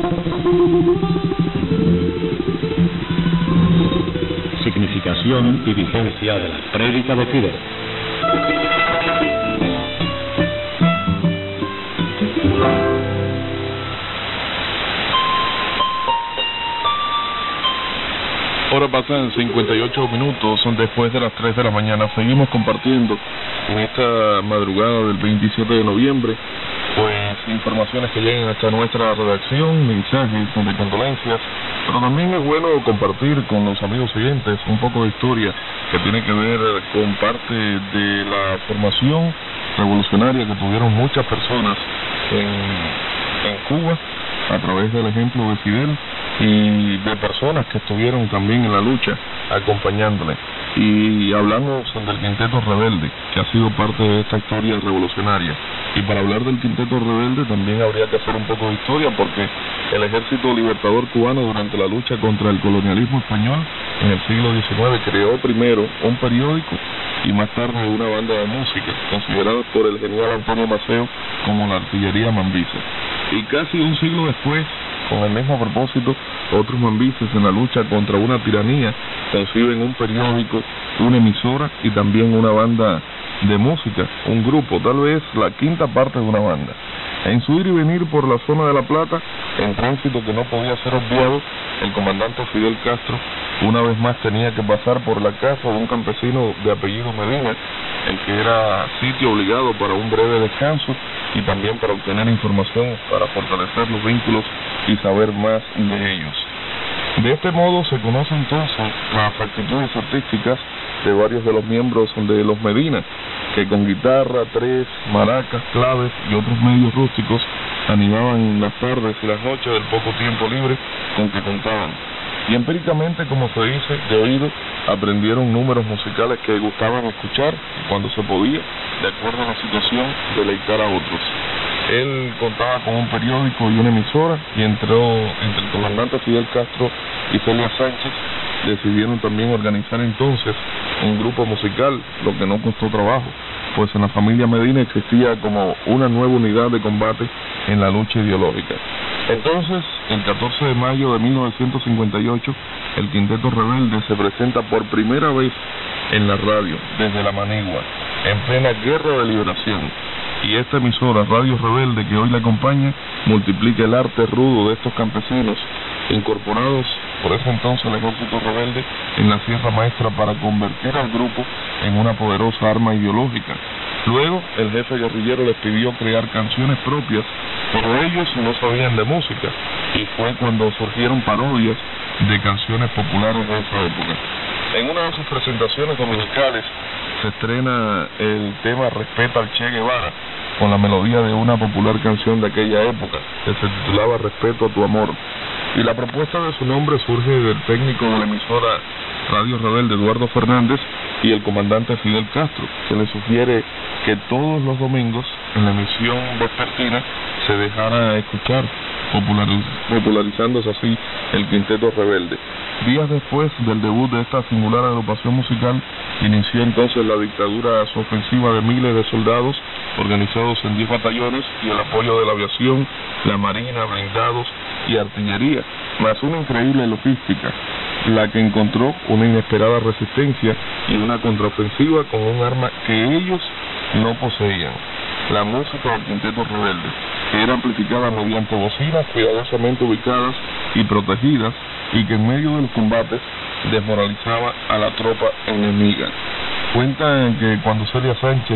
Significación y vigencia de la prédica de Fidel. Ahora pasan cincuenta y ocho minutos, son después de las tres de la mañana. Seguimos compartiendo en esta madrugada del veintisiete de noviembre, pues informaciones que llegan hasta nuestra redacción, mensajes de condolencias, pero también es bueno compartir con los amigos oyentes un poco de historia que tiene que ver con parte de la formación revolucionaria que tuvieron muchas personas en, en Cuba a través del ejemplo de Fidel y de personas que estuvieron también en la lucha acompañándole. Y hablamos del Quinteto Rebelde, que ha sido parte de esta historia revolucionaria. Y para hablar del Quinteto Rebelde también habría que hacer un poco de historia, porque el Ejército Libertador Cubano, durante la lucha contra el colonialismo español en el siglo diecinueve, creó primero un periódico y más tarde una banda de música, considerada por el general Antonio Maceo como la artillería mambisa. Y casi un siglo después, con el mismo propósito, otros mambises en la lucha contra una tiranía conciben un periódico una emisora y también una banda de música, un grupo, tal vez la quinta parte de una banda. En su ir y venir por la zona de La Plata, en tránsito que no podía ser obviado, el comandante Fidel Castro una vez más tenía que pasar por la casa de un campesino de apellido Medina, el que era sitio obligado para un breve descanso y también para obtener información para fortalecer los vínculos y saber más de ellos. De este modo se conocen entonces las actitudes artísticas de varios de los miembros de los Medina, que con guitarra, tres, maracas, claves y otros medios rústicos animaban las tardes y las noches del poco tiempo libre con que contaban. Y empíricamente, como se dice, de oído, aprendieron números musicales que gustaban escuchar y cuando se podía, de acuerdo a la situación, deleitar a otros. Él contaba con un periódico y una emisora y entró entre el comandante Fidel Castro y Celia Sánchez. Decidieron también organizar entonces un grupo musical, lo que no costó trabajo, pues en la familia Medina existía como una nueva unidad de combate en la lucha ideológica. Entonces, el catorce de mayo de mil novecientos cincuenta y ocho, el Quinteto Rebelde se presenta por primera vez en la radio, desde La Manigua, en plena guerra de liberación. Y esta emisora, Radio Rebelde, que hoy la acompaña, multiplica el arte rudo de estos campesinos, incorporados por ese entonces al ejército rebelde en la Sierra Maestra para convertir al grupo en una poderosa arma ideológica. Luego, el jefe guerrillero les pidió crear canciones propias, pero ellos no sabían de música, y fue cuando surgieron parodias de canciones populares de esa época. En una de sus presentaciones dominicales se estrena el tema Respeta al Che Guevara, con la melodía de una popular canción de aquella época, que se titulaba Respeto a tu amor. Y la propuesta de su nombre surge del técnico de la emisora Radio Rebelde, Eduardo Fernández, y el comandante Fidel Castro, que le sugiere que todos los domingos, en la emisión vespertina, se dejara escuchar, populariz popularizándose así el Quinteto Rebelde. Días después del debut de esta singular agrupación musical, inició entonces la dictadura su ofensiva de miles de soldados organizados en diez batallones y el apoyo de la aviación, la marina, blindados y artillería, más una increíble logística, la que encontró una inesperada resistencia y una contraofensiva con un arma que ellos no poseían, la música del Quinteto Rebelde, que era amplificada mediante bocinas cuidadosamente ubicadas y protegidas, y que en medio de los combates desmoralizaba a la tropa enemiga. Cuentan que cuando Celia Sánchez,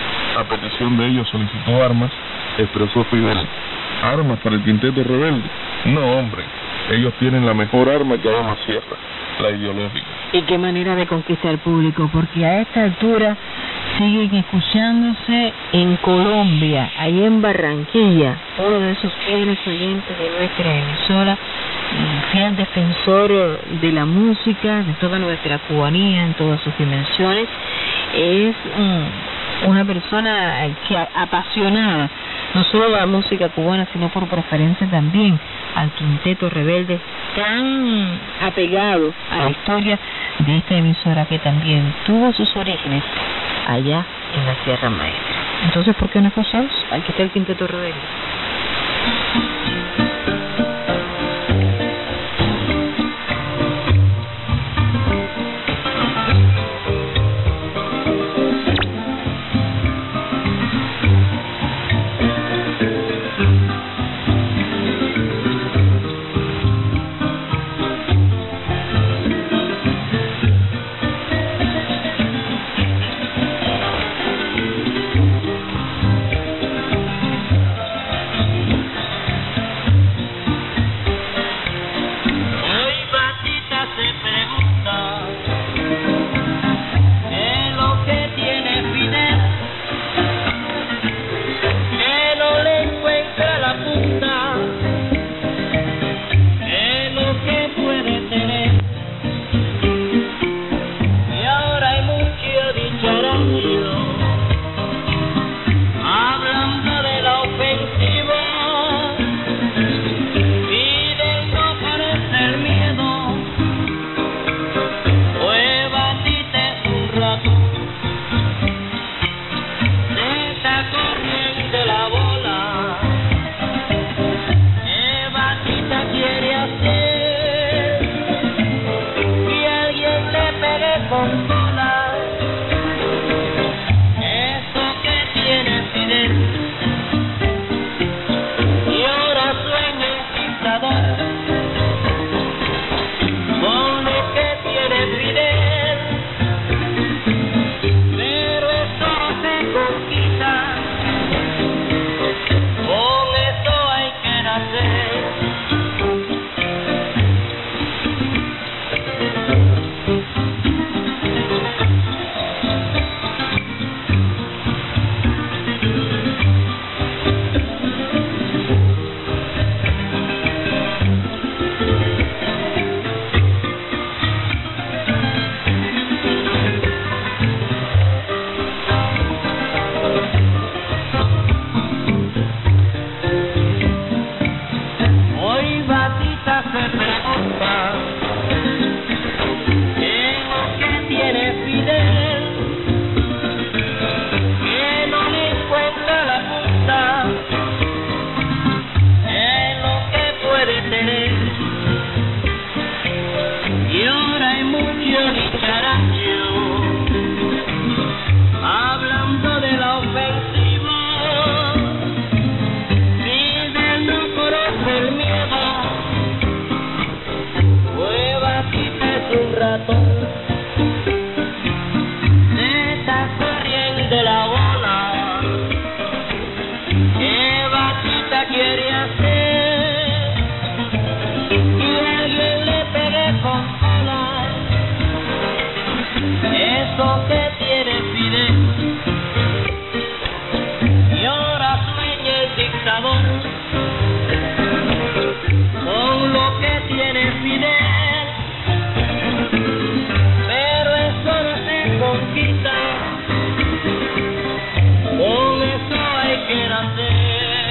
a petición de ellos, solicitó armas, expresó Fidel: ¿armas para el Quinteto Rebelde? No, hombre, ellos tienen la mejor arma que hay en la sierra, la ideológica. Y qué manera de conquistar el público, porque a esta altura siguen escuchándose en Colombia, ahí en Barranquilla, uno de esos fieles oyentes de nuestra emisora, fiel defensor de la música, de toda nuestra cubanía en todas sus dimensiones. Es um, una persona que apasionada no solo a la música cubana, sino por preferencia también al Quinteto Rebelde, tan apegado a la historia de esta emisora que también tuvo sus orígenes allá en la Sierra Maestra. Entonces, ¿por qué no escuchamos? Aquí está el Quinteto Rebelde. quiere hacer y alguien le pegue con la eso que tiene Fidel y ahora sueña el dictador con lo que tiene Fidel, pero eso no se conquista, con eso hay que nacer.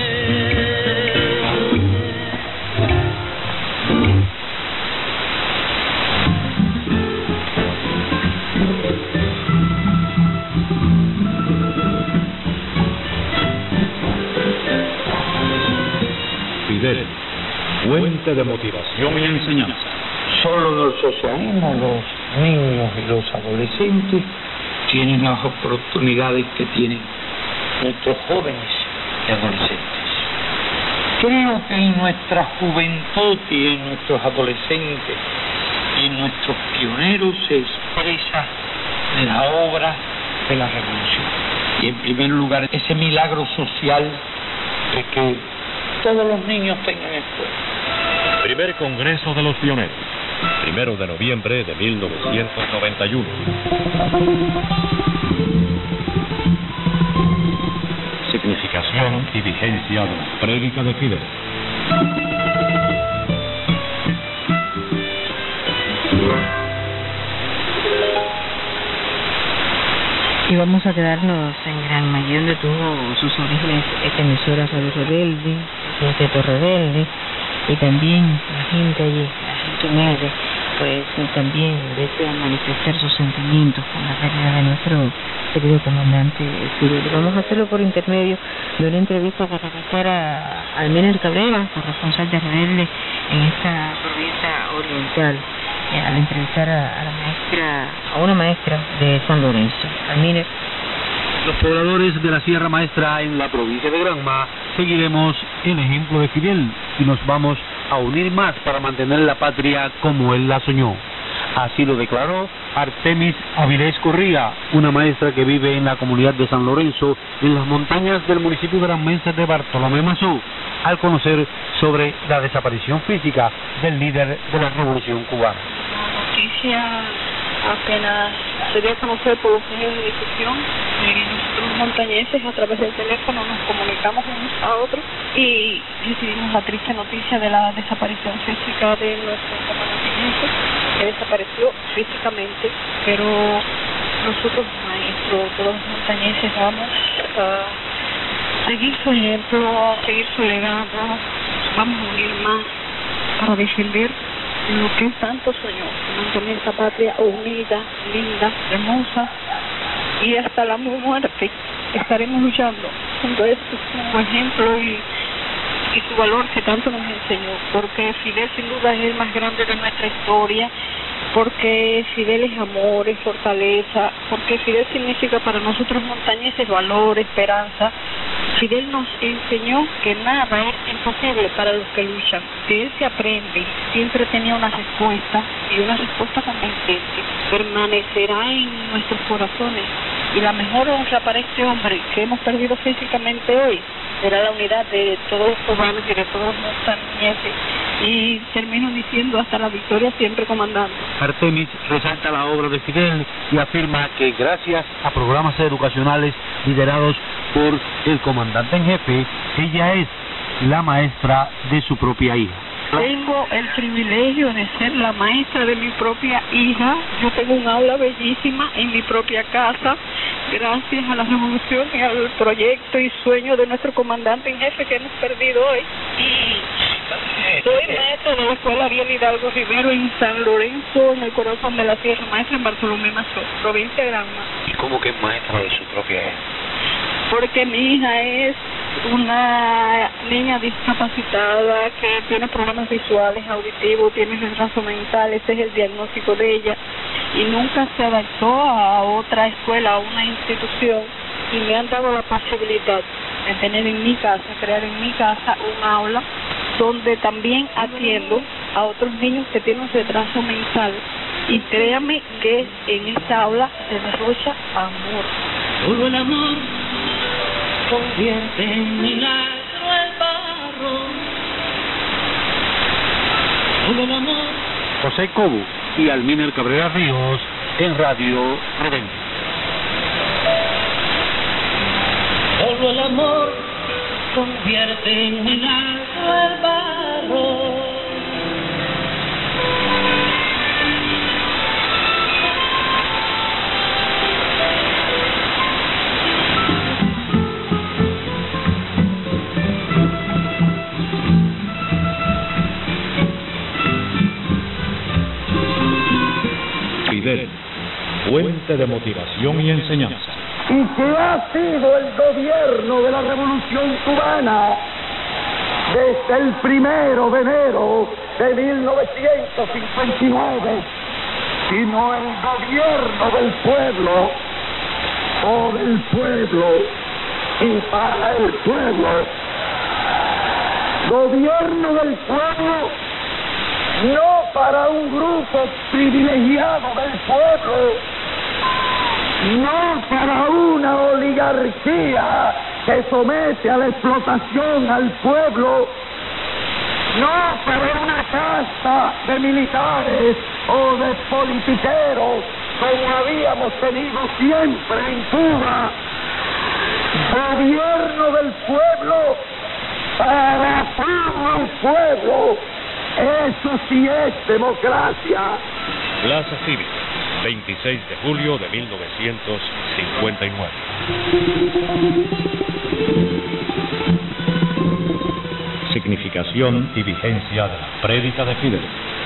Fidel, fuente de motivación y enseñanza. Solo en el socialismo los niños y los adolescentes tienen las oportunidades que tienen nuestros jóvenes y adolescentes. Creo que en nuestra juventud y en nuestros adolescentes y en nuestros pioneros se expresa la obra de la revolución. Y en primer lugar, ese milagro social de que todos los niños tengan escuela. Primer Congreso de los Pioneros, primero de noviembre de mil novecientos noventa y uno. Significación y vigencia de la prédica de Fidel. Y vamos a quedarnos en Gran Mayer, donde tuvo sus orígenes esta emisora Radio Rebelde, el Teto Rebelde, y también la gente allí, la gente humilde, pues también desea manifestar sus sentimientos con la pérdida de nuestro querido comandante Fidel. Vamos a hacerlo por intermedio de una entrevista que realizara Alminer Cabrera, corresponsal de Rebelde en esta provincia oriental, eh, al entrevistar a, a la maestra, a una maestra de San Lorenzo. Alminer. Los pobladores de la Sierra Maestra en la provincia de Granma seguiremos el ejemplo de Fidel y nos vamos a unir más para mantener la patria como él la soñó. Así lo declaró Artemis Avilés Corría, una maestra que vive en la comunidad de San Lorenzo, en las montañas del municipio granmense de Bartolomé Mazú, al conocer sobre la desaparición física del líder de la Revolución Cubana. La noticia apenas se dio a conocer por los medios de difusión, y nosotros montañeses a través del teléfono nos comunicamos unos a otros y recibimos la triste noticia de la desaparición física de nuestro comandante, que desapareció físicamente, pero nosotros maestros, todos los montañeses, vamos a seguir su ejemplo, a seguir su legado, vamos a unir más para defender lo que tanto soñó, mantener esta patria unida, linda, hermosa, y hasta la muerte estaremos luchando junto a este su ejemplo y, y su valor que tanto nos enseñó, porque Fidel sin duda es el más grande de nuestra historia, porque Fidel es amor, es fortaleza, porque Fidel significa para nosotros montañeses valor, esperanza. Fidel nos enseñó que nada es imposible para los que luchan, que él se aprende, siempre tenía una respuesta y una respuesta convincente, permanecerá en nuestros corazones, y la mejor honra para este hombre que hemos perdido físicamente hoy será la unidad de todos los cubanos y de todos los montañeses, y termino diciendo hasta la victoria siempre, comandante. Artemis resalta la obra de Fidel y afirma que gracias a programas educacionales liderados por el comandante en jefe, ella es la maestra de su propia hija. Tengo el privilegio de ser la maestra de mi propia hija. Yo tengo un aula bellísima en mi propia casa, gracias a la revolución y al proyecto y sueño de nuestro comandante en jefe que hemos perdido hoy. Y soy maestra de la Escuela Ariel Hidalgo Rivero en San Lorenzo, en el corazón de la Sierra Maestra, en Bartolomé Mazú, provincia de Granma. ¿Y cómo que es maestra de su propia hija? Porque mi hija es una niña discapacitada que tiene problemas visuales, auditivos, tiene retraso mental, ese es el diagnóstico de ella, y nunca se adaptó a otra escuela, a una institución, y me han dado la posibilidad de tener en mi casa, crear en mi casa un aula donde también atiendo a otros niños que tienen un retraso mental, y créame que en esta aula se desarrolla amor. Solo el amor convierte en milagro el barro Solo el amor. José Cobo y Alminer Cabrera Ríos en Radio Rebelde. Solo el amor convierte en milagro el barro. Fidel, fuente de motivación y enseñanza. Y que ha sido el gobierno de la Revolución Cubana desde el primero de enero de mil novecientos cincuenta y nueve, sino el gobierno del pueblo, o del pueblo y para el pueblo. Gobierno del pueblo, no para un grupo privilegiado del pueblo, no para una oligarquía que somete a la explotación al pueblo, no para una casta de militares o de politiqueros como habíamos tenido siempre en Cuba. Gobierno del pueblo para todo el pueblo. Eso sí es democracia. Plaza Cívica, veintiséis de julio de mil novecientos cincuenta y nueve. Significación y vigencia de la prédica de Fidel.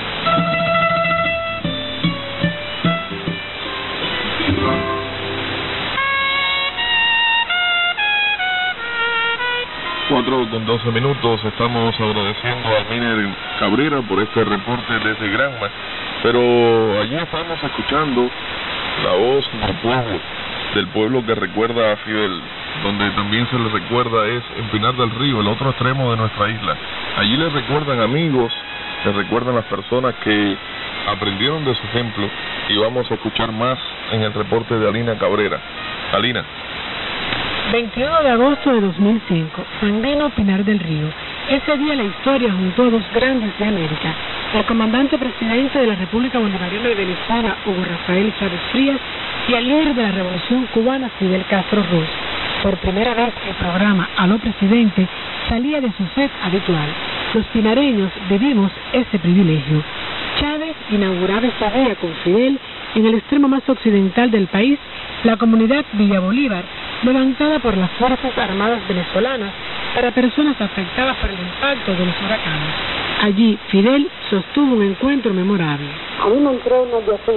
Cuatro con doce minutos, estamos agradeciendo a Alminer Cabrera por este reporte desde Granma, pero allí estamos escuchando la voz del pueblo, del pueblo que recuerda a Fidel, donde también se le recuerda es en Pinar del Río, el otro extremo de nuestra isla. Allí le recuerdan amigos, le recuerdan las personas que aprendieron de su ejemplo, y vamos a escuchar más en el reporte de Alina Cabrera. Alina. veintiuno de agosto de dos mil cinco, Sandino, Pinar del Río. Ese día la historia juntó a dos grandes de América, el comandante presidente de la República Bolivariana de Venezuela, Hugo Rafael Chávez Frías, y el líder de la Revolución Cubana, Fidel Castro Ruz. Por primera vez el programa Aló Presidente salía de su set habitual. Los pinareños vivimos ese privilegio. Chávez inauguraba esta día con Fidel en el extremo más occidental del país, la comunidad Villa Bolívar, levantada por las Fuerzas Armadas venezolanas para personas afectadas por el impacto de los huracanes. Allí, Fidel sostuvo un encuentro memorable. A mí me entró nerviosismo.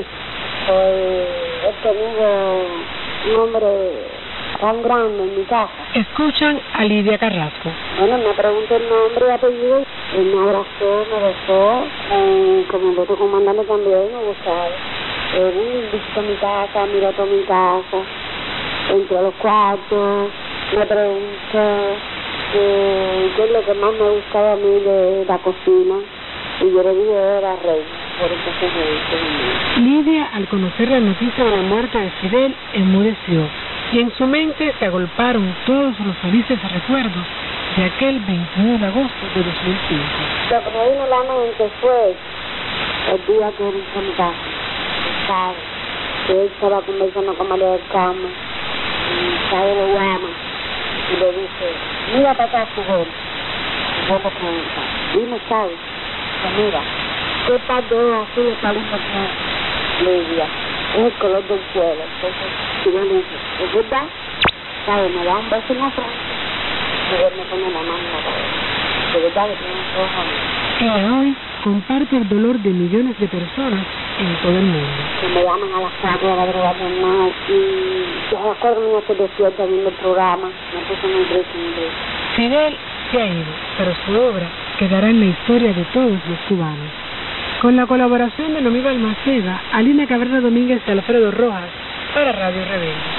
He tenido un hombre tan grande en mi casa. Escuchan a Lidia Carrasco. Bueno, me preguntó el nombre y apellido, él me abrazó, me besó, eh, como el otro comandante también, me gustaba. Él visitó mi casa, miró toda mi casa, entró a los cuartos, me preguntó qué es lo que más me gustaba a mí de la cocina, y yo le dije era rey, por eso se me hizo. Lidia, al conocer la noticia de la muerte de Fidel, enmudeció, y en su mente se agolparon todos los felices recuerdos de aquel veintiuno de agosto de dos mil cinco. Lo que me vino a la mente fue el día que él hizo mi casa, ¿sabes? Que él estaba conversando con María del Carmen, y sabe de Guama, y le dice, mira para acá, Fidel. Y yo te pregunto, dime, ¿sabes? Que mira, ¿qué par de ojos azules palitos tiene Lidia? Es el color del cielo. Entonces, Fidel le dice, ¿es verdad? ¿Sabes? Me da un beso en la frente. Fidel me pone la mano en la cabeza. De verdad que tiene ojos azules. Y hoy comparte el dolor de millones de personas en todo el mundo. Que me llaman a las cuatro de la madrugada normal y yo me acuerdo que me estoy despierta viendo el programa, me puse muy triste, muy triste. Fidel se ha ido, pero su obra quedará en la historia de todos los cubanos. Con la colaboración de Nomi Balmaceda, Alina Cabrera Domínguez y Alfredo Rojas para Radio Rebelde.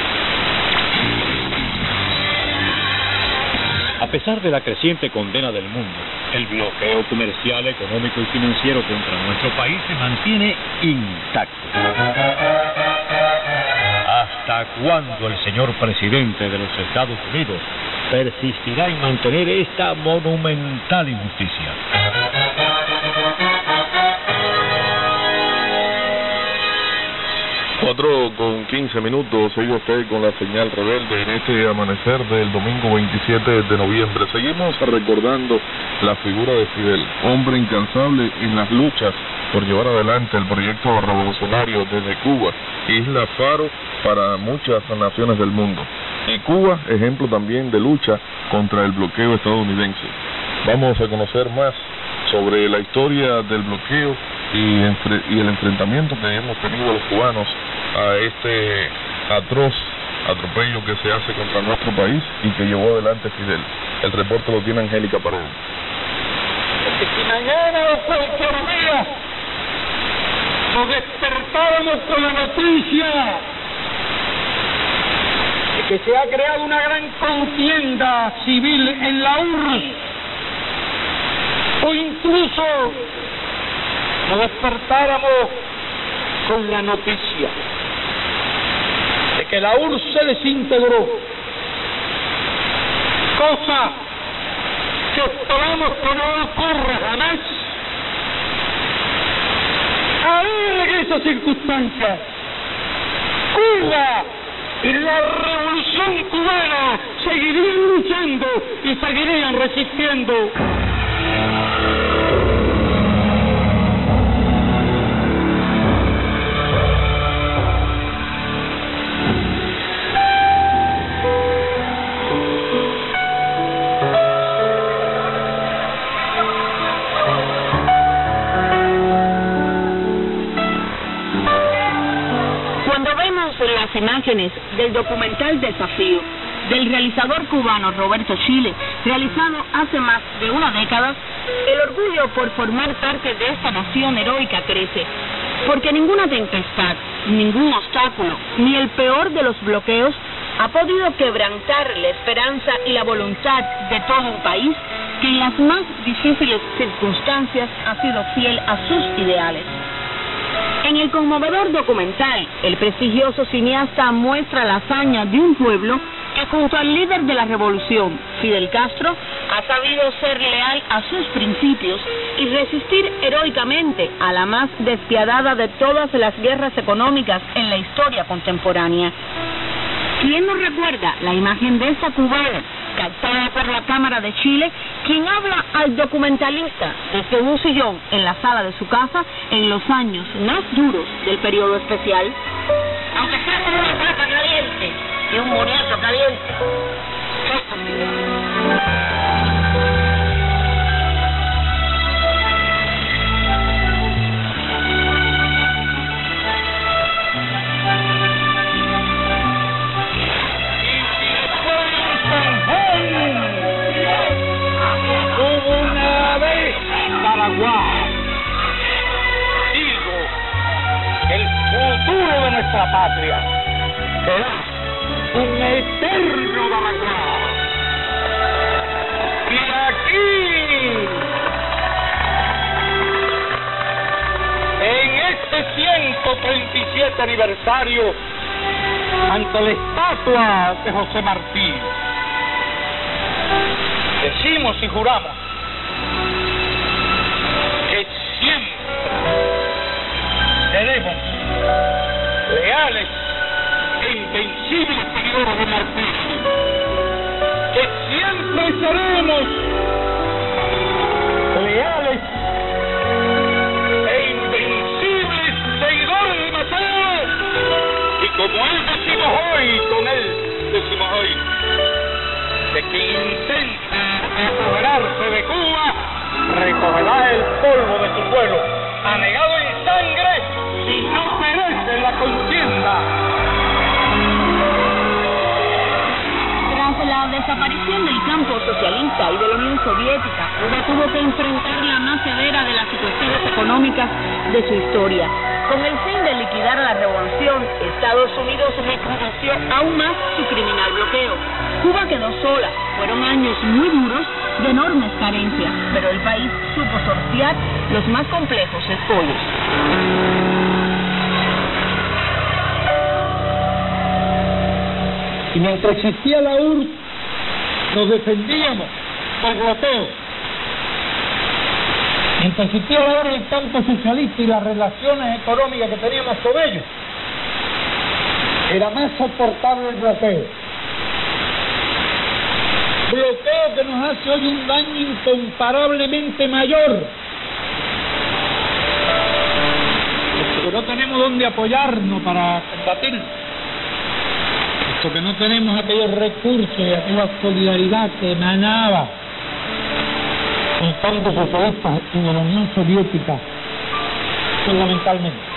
A pesar de la creciente condena del mundo, el bloqueo comercial, económico y financiero contra nuestro país se mantiene intacto. ¿Hasta cuándo el señor presidente de los Estados Unidos persistirá en mantener esta monumental injusticia? cuatro con quince minutos, sigue usted con la señal rebelde en este amanecer del domingo veintisiete de noviembre. Seguimos recordando la figura de Fidel, hombre incansable en las luchas por llevar adelante el proyecto revolucionario desde Cuba, isla faro para muchas naciones del mundo. Y Cuba, ejemplo también de lucha contra el bloqueo estadounidense. Vamos a conocer más sobre la historia del bloqueo y, entre, y el enfrentamiento que hemos tenido los cubanos a este atroz atropello que se hace contra nuestro país y que llevó adelante Fidel. El reporte lo tiene Angélica Paredes. Porque si mañana o cualquier día nos despertábamos con la noticia de que se ha creado una gran contienda civil en la U R S S, o incluso nos despertáramos con la noticia de que la U R S S se desintegró, cosa que esperamos que no ocurra jamás. A ver, en esas circunstancias, Cuba y la revolución cubana seguirían luchando y seguirían resistiendo. Las imágenes del documental Desafío del realizador cubano Roberto Chile, realizado hace más de una década, el orgullo por formar parte de esta nación heroica crece, porque ninguna tempestad, ningún obstáculo, ni el peor de los bloqueos ha podido quebrantar la esperanza y la voluntad de todo un país que en las más difíciles circunstancias ha sido fiel a sus ideales. En el conmovedor documental, el prestigioso cineasta muestra la hazaña de un pueblo que junto al líder de la revolución, Fidel Castro, ha sabido ser leal a sus principios y resistir heroicamente a la más despiadada de todas las guerras económicas en la historia contemporánea. ¿Quién no recuerda la imagen de esta cubana, captada por la Cámara de Chile, quien habla al documentalista desde un sillón en la sala de su casa en los años más duros del periodo especial? Aunque sea con una plata caliente y un boniato caliente. Una vez Paraguay, digo, el futuro de nuestra patria será un eterno Paraguay. Y aquí, en este ciento treinta y siete aniversario, ante la estatua de José Martí, decimos y juramos que siempre seremos leales e invencibles seguidores de Martí, que siempre seremos leales e invencibles seguidores de Mateo, y como él decimos hoy, con él decimos hoy, de quien intenta apoderarse de Cuba, recogerá el polvo de su pueblo, anegado en sangre, si no perece en la contienda. Tras la desaparición del campo socialista y de la Unión Soviética, Cuba tuvo que enfrentar la más severa de las situaciones económicas de su historia. Con el fin de liquidar a la revolución, Estados Unidos recrudeció aún más su criminal bloqueo. Cuba quedó sola. Fueron años muy duros de enormes carencias, pero el país supo sortear los más complejos escollos. Y mientras existía la U R S S, nos defendíamos del bloqueo. Mientras existía la U R S S, el campo socialista y las relaciones económicas que teníamos con ellos, Era más soportable el bloqueo. Bloqueo que nos hace hoy un daño incomparablemente mayor. Porque no tenemos dónde apoyarnos para combatir. Porque no tenemos aquellos recursos y aquella solidaridad que emanaba en tantos socialistas en la Unión Soviética, fundamentalmente.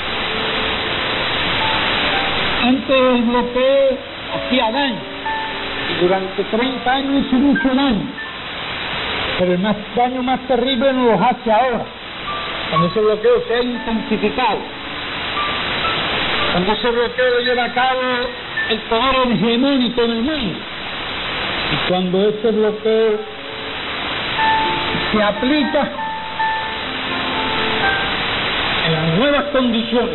Antes el bloqueo hacía daño, y durante treinta años hizo mucho daño, pero el más, daño más terrible nos lo hace ahora, cuando ese bloqueo se ha intensificado, cuando ese bloqueo lo lleva a cabo el poder hegemónico en el mundo, y cuando ese bloqueo se aplica en las nuevas condiciones.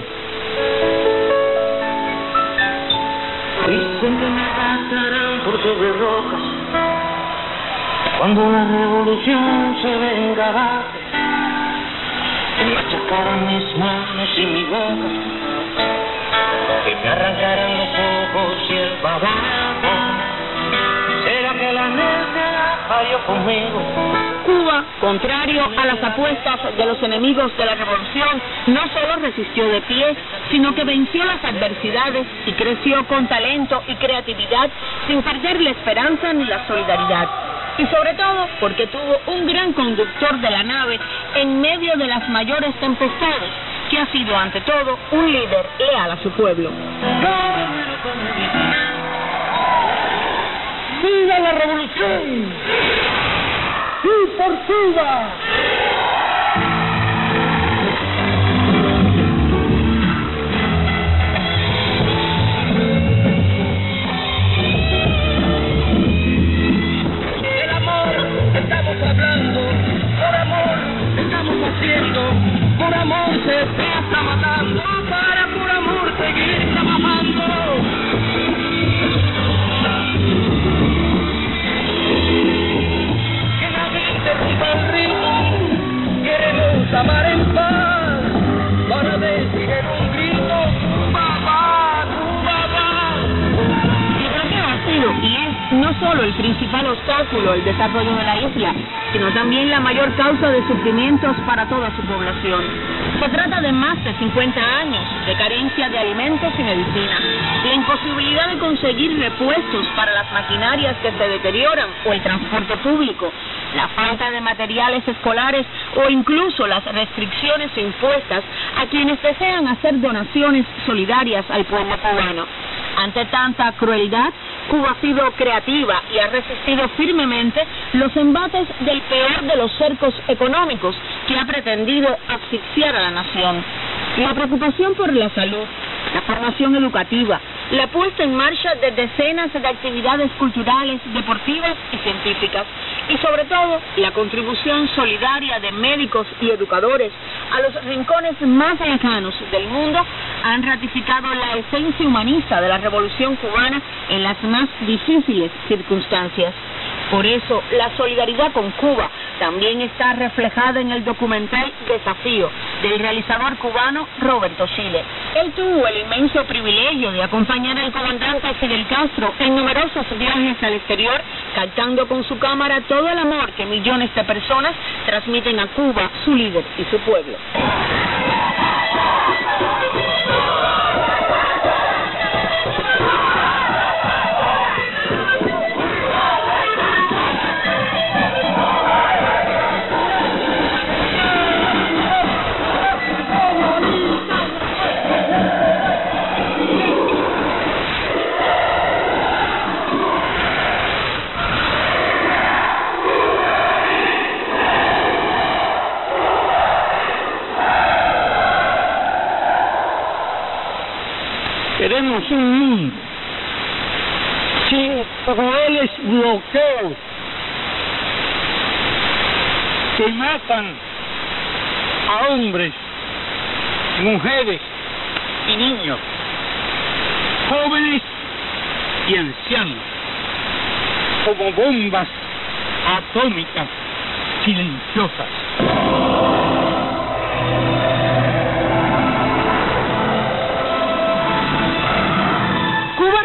Dicen que me arrastrarán por sobre rocas cuando la revolución se venga abajo, que machacarán mis manos y mi boca, que me arrancarán los ojos y el babaco. ¿Será que la negra falló conmigo? Cuba, contrario a las apuestas de los enemigos de la revolución, no solo resistió de pie, sino que venció las adversidades y creció con talento y creatividad sin perder la esperanza ni la solidaridad. Y sobre todo porque tuvo un gran conductor de la nave en medio de las mayores tempestades, que ha sido ante todo un líder leal a su pueblo. ¡Viva la revolución! ¡Sí por Cuba! Del amor estamos hablando, por amor estamos haciendo, por amor se está matando, para por amor seguir trabajando. El ritmo, queremos amar en paz, para decir en un grito, Cuba va, Cuba va. El bloqueo ha sido y es no solo el principal obstáculo al desarrollo de la isla, sino también la mayor causa de sufrimientos para toda su población. Se trata de más de cincuenta años de carencia de alimentos y medicina, la imposibilidad de conseguir repuestos para las maquinarias que se deterioran o el transporte público, la falta de materiales escolares o incluso las restricciones impuestas a quienes desean hacer donaciones solidarias al pueblo cubano. Ante tanta crueldad, Cuba ha sido creativa y ha resistido firmemente los embates del peor de los cercos económicos que ha pretendido asfixiar a la nación. La preocupación por la salud, la formación educativa, la puesta en marcha de decenas de actividades culturales, deportivas y científicas, y sobre todo la contribución solidaria de médicos y educadores a los rincones más lejanos del mundo han ratificado la esencia humanista de la revolución cubana en las más difíciles circunstancias. Por eso, la solidaridad con Cuba también está reflejada en el documental Desafío, del realizador cubano Roberto Chile. Él tuvo el inmenso privilegio de acompañar al comandante Fidel Castro en numerosos viajes al exterior, captando con su cámara todo el amor que millones de personas transmiten a Cuba, su líder y su pueblo. Queremos un mundo sin crueles bloqueos que matan a hombres, mujeres y niños, jóvenes y ancianos, como bombas atómicas silenciosas.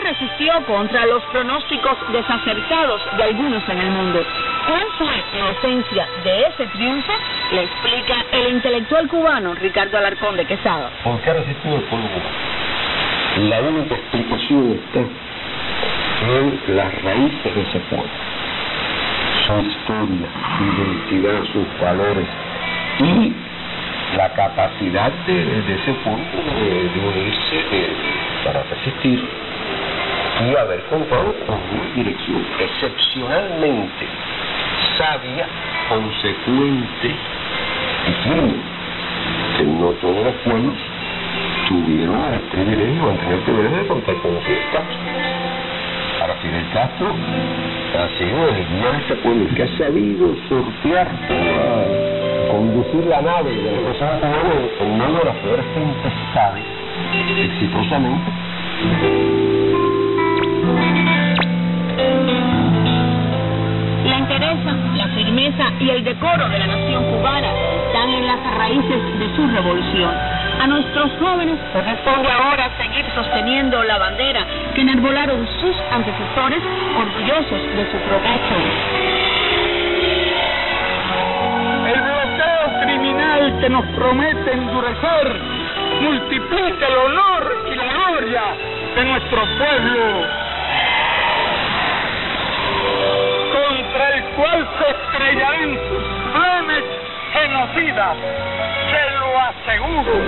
resistió contra los pronósticos desacertados de algunos en el mundo. ¿Cuál fue la esencia de ese triunfo? Le explica el intelectual cubano Ricardo Alarcón de Quesada. ¿Por qué ha resistido el pueblo cubano? La única explicación está en las raíces de ese pueblo. Su historia, su identidad, sus valores y la capacidad de, de ese pueblo de, de unirse de, para resistir y haber contado con una dirección excepcionalmente sabia, consecuente y firme, que no todos los pueblos tuvieron el privilegio o el privilegio de contar con Fidel Castro. Para Fidel Castro ha sido el guía de este pueblo que ha sabido sortear, uh, conducir la nave de los pueblos en medio de las peores tempestades exitosamente. La entereza, la firmeza y el decoro de la nación cubana están en las raíces de su revolución. A nuestros jóvenes corresponde ahora seguir sosteniendo la bandera que enarbolaron sus antecesores, orgullosos de su progreso. El bloqueo criminal que nos promete endurecer multiplica el honor y la gloria de nuestro pueblo, contra el cual se estrellarán sus planes genocidas, se lo aseguro.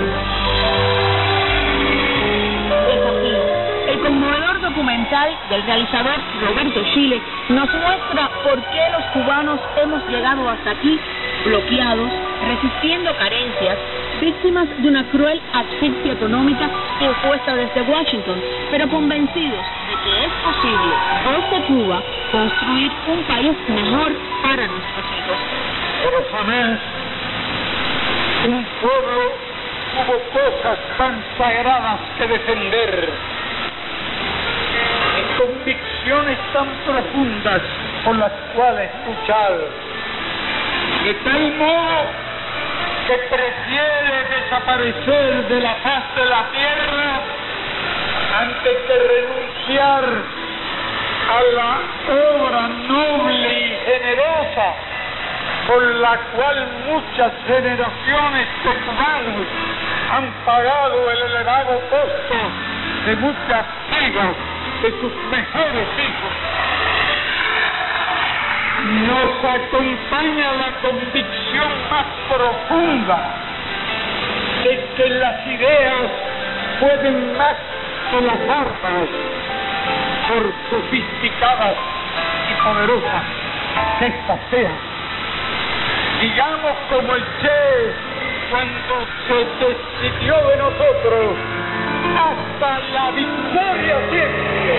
Desafío. El conmovedor documental del realizador Roberto Chile nos muestra por qué los cubanos hemos llegado hasta aquí, bloqueados, resistiendo carencias, víctimas de una cruel asfixia económica impuesta desde Washington, pero convencidos de que es posible desde Cuba construir un país mejor para nuestros hijos. Pero jamás un pueblo tuvo cosas tan sagradas que defender, convicciones tan profundas por las cuales luchar, de tal modo que prefiere desaparecer de la faz de la tierra antes que renunciar a la obra noble y generosa por la cual muchas generaciones de cubanos han pagado el elevado costo de muchas vidas de sus mejores hijos. Nos acompaña la convicción más profunda de que las ideas pueden más que las armas, por sofisticadas y poderosas que éstas sean. Digamos como el Che cuando se decidió de nosotros, hasta la victoria siempre.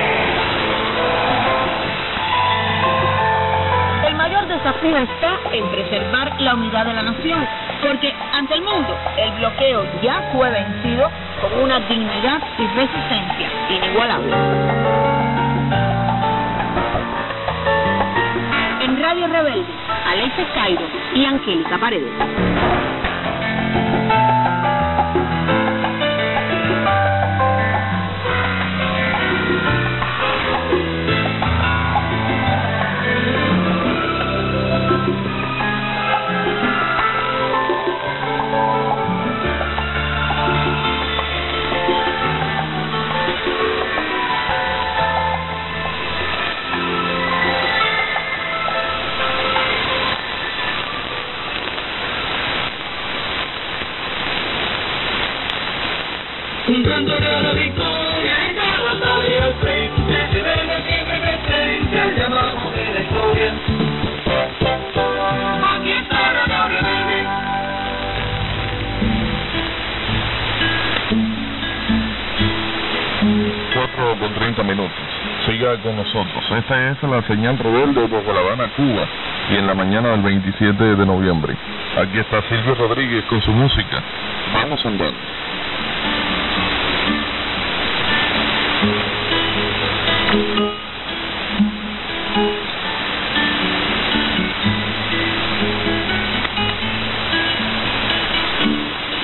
El mayor desafío está en preservar la unidad de la nación, porque ante el mundo el bloqueo ya fue vencido con una dignidad y resistencia inigualables. En Radio Rebelde, Alexis Cairo y Angélica Paredes. Dándole a la victoria y cada batalla al frente, de verla siempre presente, al llamado de la historia. Aquí está Radio Rebelde. cuatro con treinta minutos. Siga con nosotros. Esta es la señal rebelde desde La Habana, Cuba, y en la mañana del veintisiete de noviembre. Aquí está Silvio Rodríguez con su música. Vamos a andar.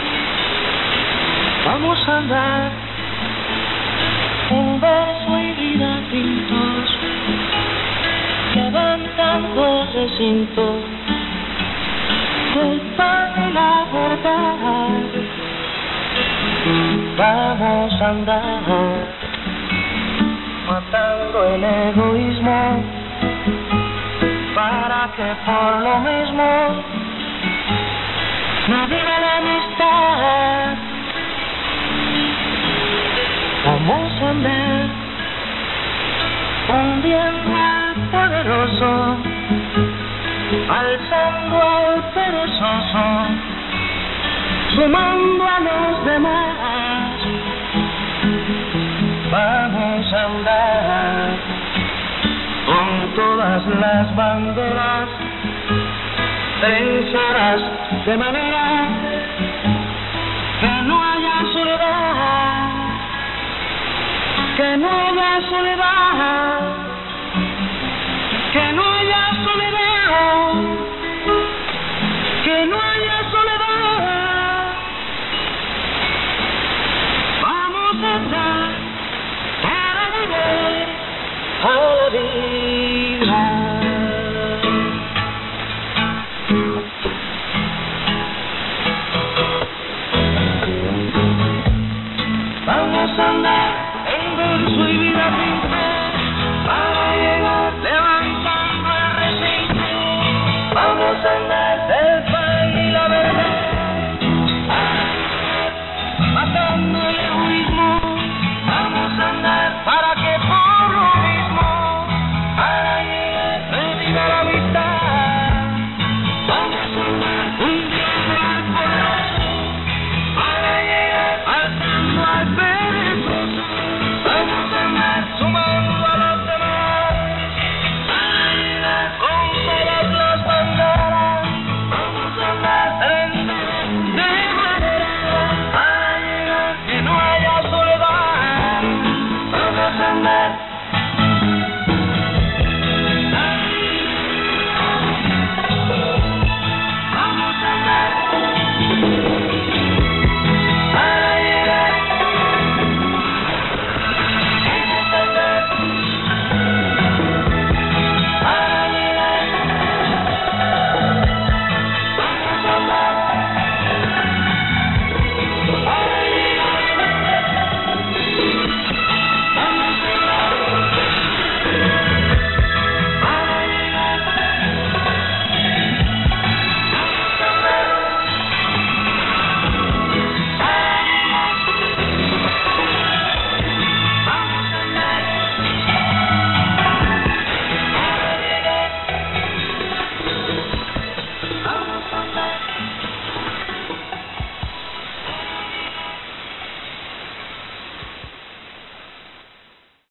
Vamos a andar un verso y laberintos que van tantos recintos del pan y la verdad. Vamos a andar matando el egoísmo para que por lo mismo no viva la amistad. Vamos a andar hundiendo al poderoso, alzando al perezoso, sumando a los demás. Vamos a andar con todas las banderas trincheras de manera que no haya soledad, que no haya soledad.